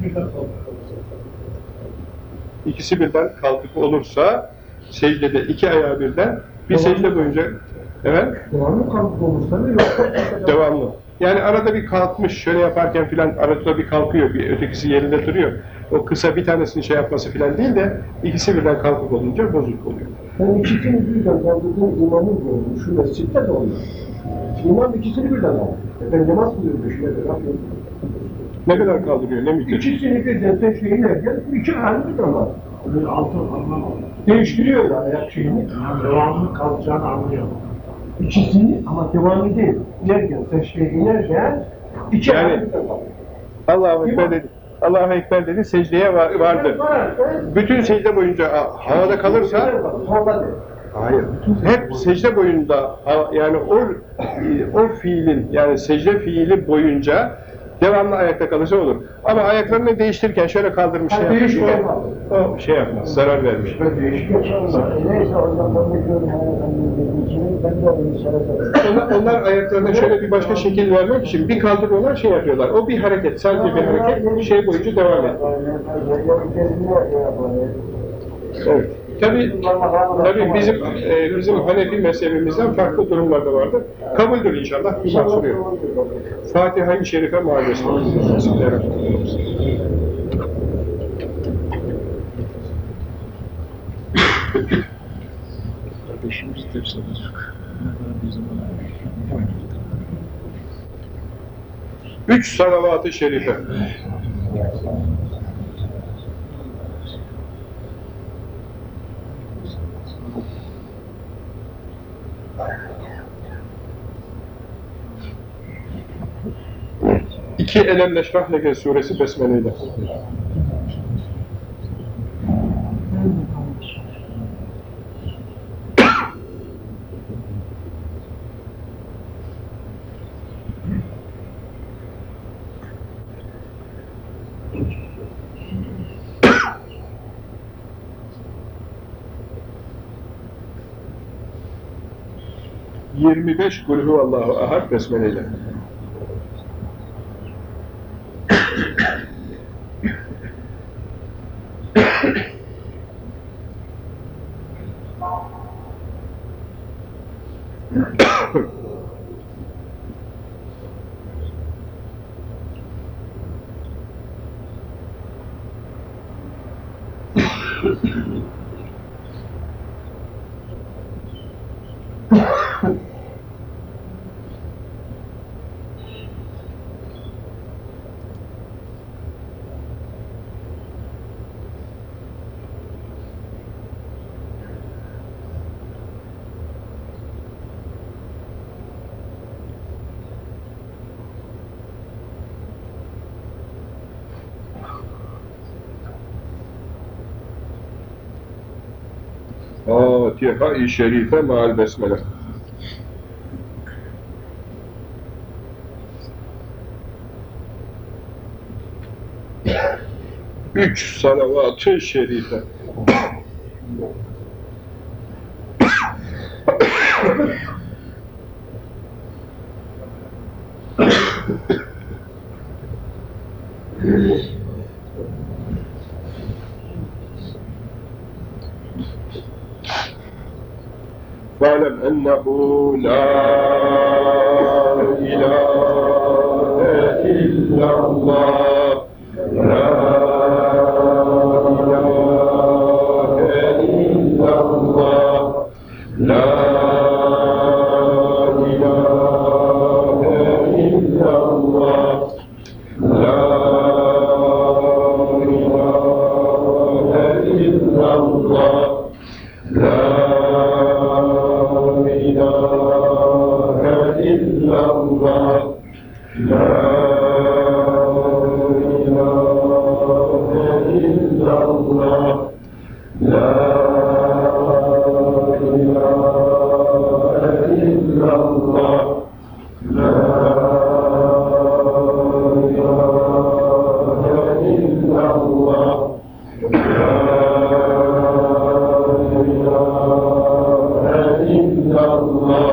İkisi birden kalkıp olursa secdede iki ayağı birden bir secde boyunca evet
Devamlı kalkıp olursa ne yok?
devamlı. Yani arada bir kalkmış, şöyle yaparken filan arada bir kalkıyor, bir ötekisi yerinde duruyor. O kısa bir tanesini şey yapması filan değil de ikisi birden kalkıp olunca bozuk oluyor.
Ben ikisini birden kaldırdığım imamı gördüm. Şu mescitte de oluyor. İmam ikisini birden aldı. Ben namaz kılıyorum peşine de.
Ne kadar kaldırıyor, ne müddet?
İkisini birden teşeğin erken iki ayağını birden aldı. Altın alman değiştiriyor ya ayak şeyini.
Devamlı kalacağını anlıyor.
İkisini ama devamlı değil. İnerken, secdeye inerken iki
Yani-
ayağını birden aldı.
Allahu Ekber dedi. Allahu Ekber dedi, secdeye var, vardı. Bütün secde boyunca a, havada kalırsa, hayır, hep secde boyunda, ha- yani o, o fiilin, yani secde fiili boyunca devamlı ayakta kalırsa olur. Ama ayaklarını değiştirirken şöyle kaldırmış, şey
Ha,
yapmış,
değişik
o,
olmaz.
o şey yapmaz, zarar vermiş.
Neyse o zaman ben diyorum ben de onu söyleyeyim.
Onlar, onlar ayaklarına şöyle bir başka şekil vermek için bir kaldırıyorlar, şey yapıyorlar. O bir hareket, sadece bir hareket, şey boyunca devam ediyor. Evet. Tabii, tabii bizim e, bizim Hanefi mezhebimizden farklı durumlarda vardır. Kabuldür inşallah, bir mahsur yok. Fatiha-i Şerife muhabbesi. Bismillahirrahmanirrahim.
Kardeşimiz tefsir edecek.
Üç salavat-ı şerife. İki Elem Neşrah Leke suresi Besmele ile. yirmi beş Kul huvallahu ahad Besmele ile. Fatiha-i Şerife maal besmele. Üç salavat-ı şerife. فَاعْلَمْ أَنَّهُ لَا إِلَٰهَ إِلَّا اللَّهُ لَا إِلَٰهَ إِلَّا اللَّهُ لَا إِلَٰهَ إِلَّا اللَّهُ لَا إِلَٰهَ إِلَّا اللَّهُ لَا إلا الله لا إله إلا الله لا إله إلا الله لا إله إلا الله لا إله إلا الله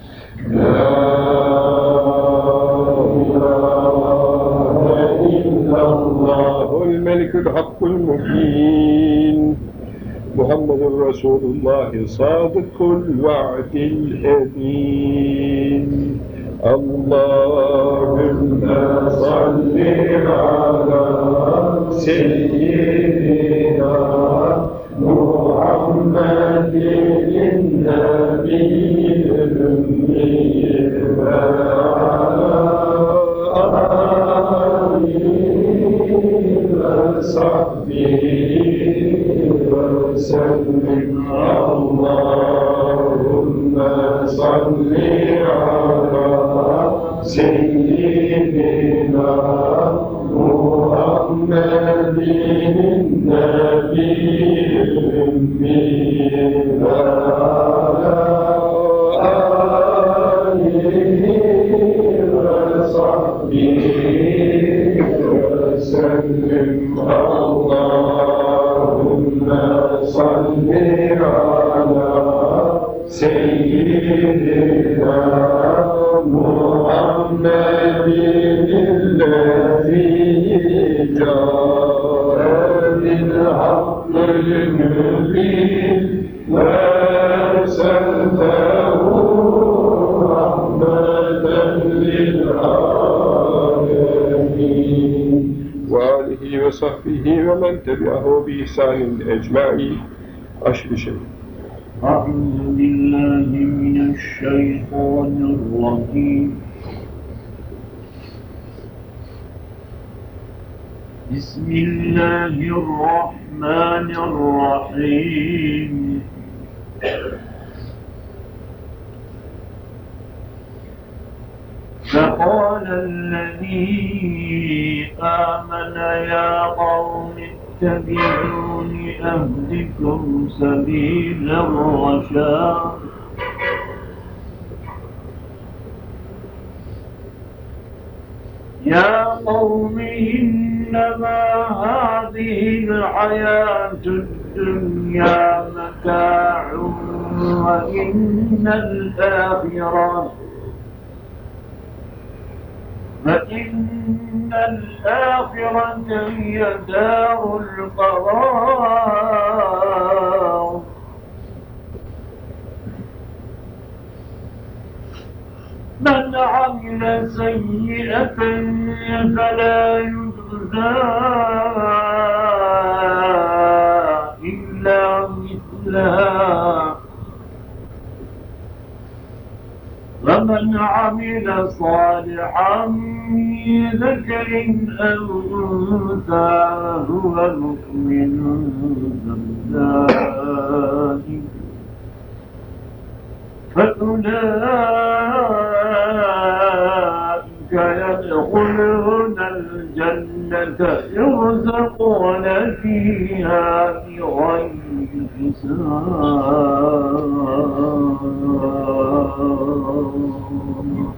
الملك الحق المبين محمد رسول الله صادق الوعد الأمين اللهم صل على سيدنا محمد النبي الأمي وصحبه وسلم اللهم صل على سيدنا محمد النبي الأمي وعلى آله وصحبه وسلم اللهم صل على سيدنا محمد الذي جاء بالحق المبين وارسلته رحمة للعالمين وآله وصحبه ومن تبعه بإحسان أجمعين. عشر شيء.
أعوذ بالله من الشيطان الرجيم. بسم الله الرحمن الرحيم. فقال الذي آمن يا قوم اتبعون أهدكم سبيل الرشاد يا قوم إنما هذه الحياة الدنيا متاع وإن الآخرة فإن الآخرة هي دار القرار من عمل سيئة فلا يجزى إلا مثلها ومن عمل صالحا من ذكر أو أنثى وهو مؤمن فأولئك يدخلون الجنة يرزقون فيها بغير الحساب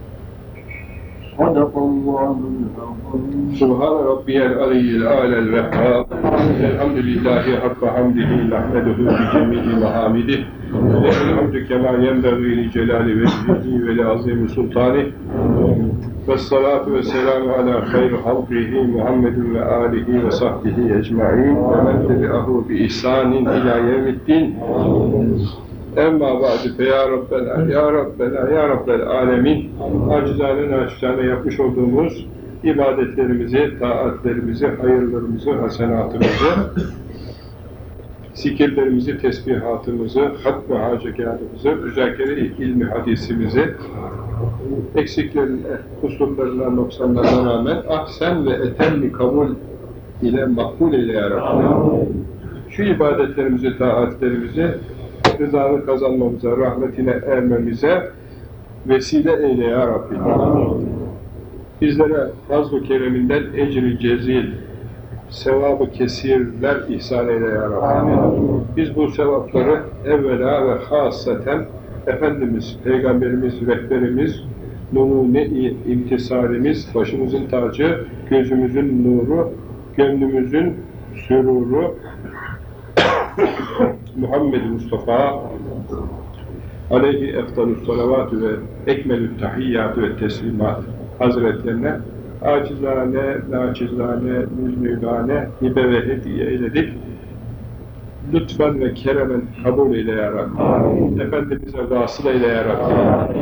صدق الله العظيم.
سبحان ربي العلي الأعلى الوهاب. الحمد لله حق حمده نحمده بجميع محامده. الحمد كما ينبغي لجلال وجهه ولعظيم سلطانه. والصلاة والسلام على خير خلقه محمد وآله وصحبه أجمعين ومن تبعه بإحسان إلى يوم الدين. Emma ba'du fe ya Rabbena, ya Rabbena, ya Rabbel alemin. Acizane naçizane yapmış olduğumuz ibadetlerimizi, taatlerimizi, hayırlarımızı, hasenatımızı, zikirlerimizi, tesbihatımızı, hatm-ı hacekarımızı, müzakere ilmi hadisimizi, eksiklerine, kusurlarına, noksanlarına rağmen ahsen ve etemli kabul ile makbul eyle ya Rabbi. Şu ibadetlerimizi, taatlerimizi rızanı kazanmamıza, rahmetine ermemize vesile eyle ya Rabbi. Bizlere fazl-ı kereminden ecr-i cezil, sevabı kesirler ihsan eyle ya Rabbi. Biz bu sevapları evvela ve hasaten Efendimiz, Peygamberimiz, rehberimiz, numune-i imtisalimiz, başımızın tacı, gözümüzün nuru, gönlümüzün süruru, Muhammed Mustafa aleyhi efdalus salavatü ve ekmelü tahiyyatü ve teslimat hazretlerine acizane, naçizane, müznügane hibe ve hediye eyledik. Lütfen ve keremen kabul eyle ya Rabbi. Efendimiz'e vasıl eyle ya Rabbi.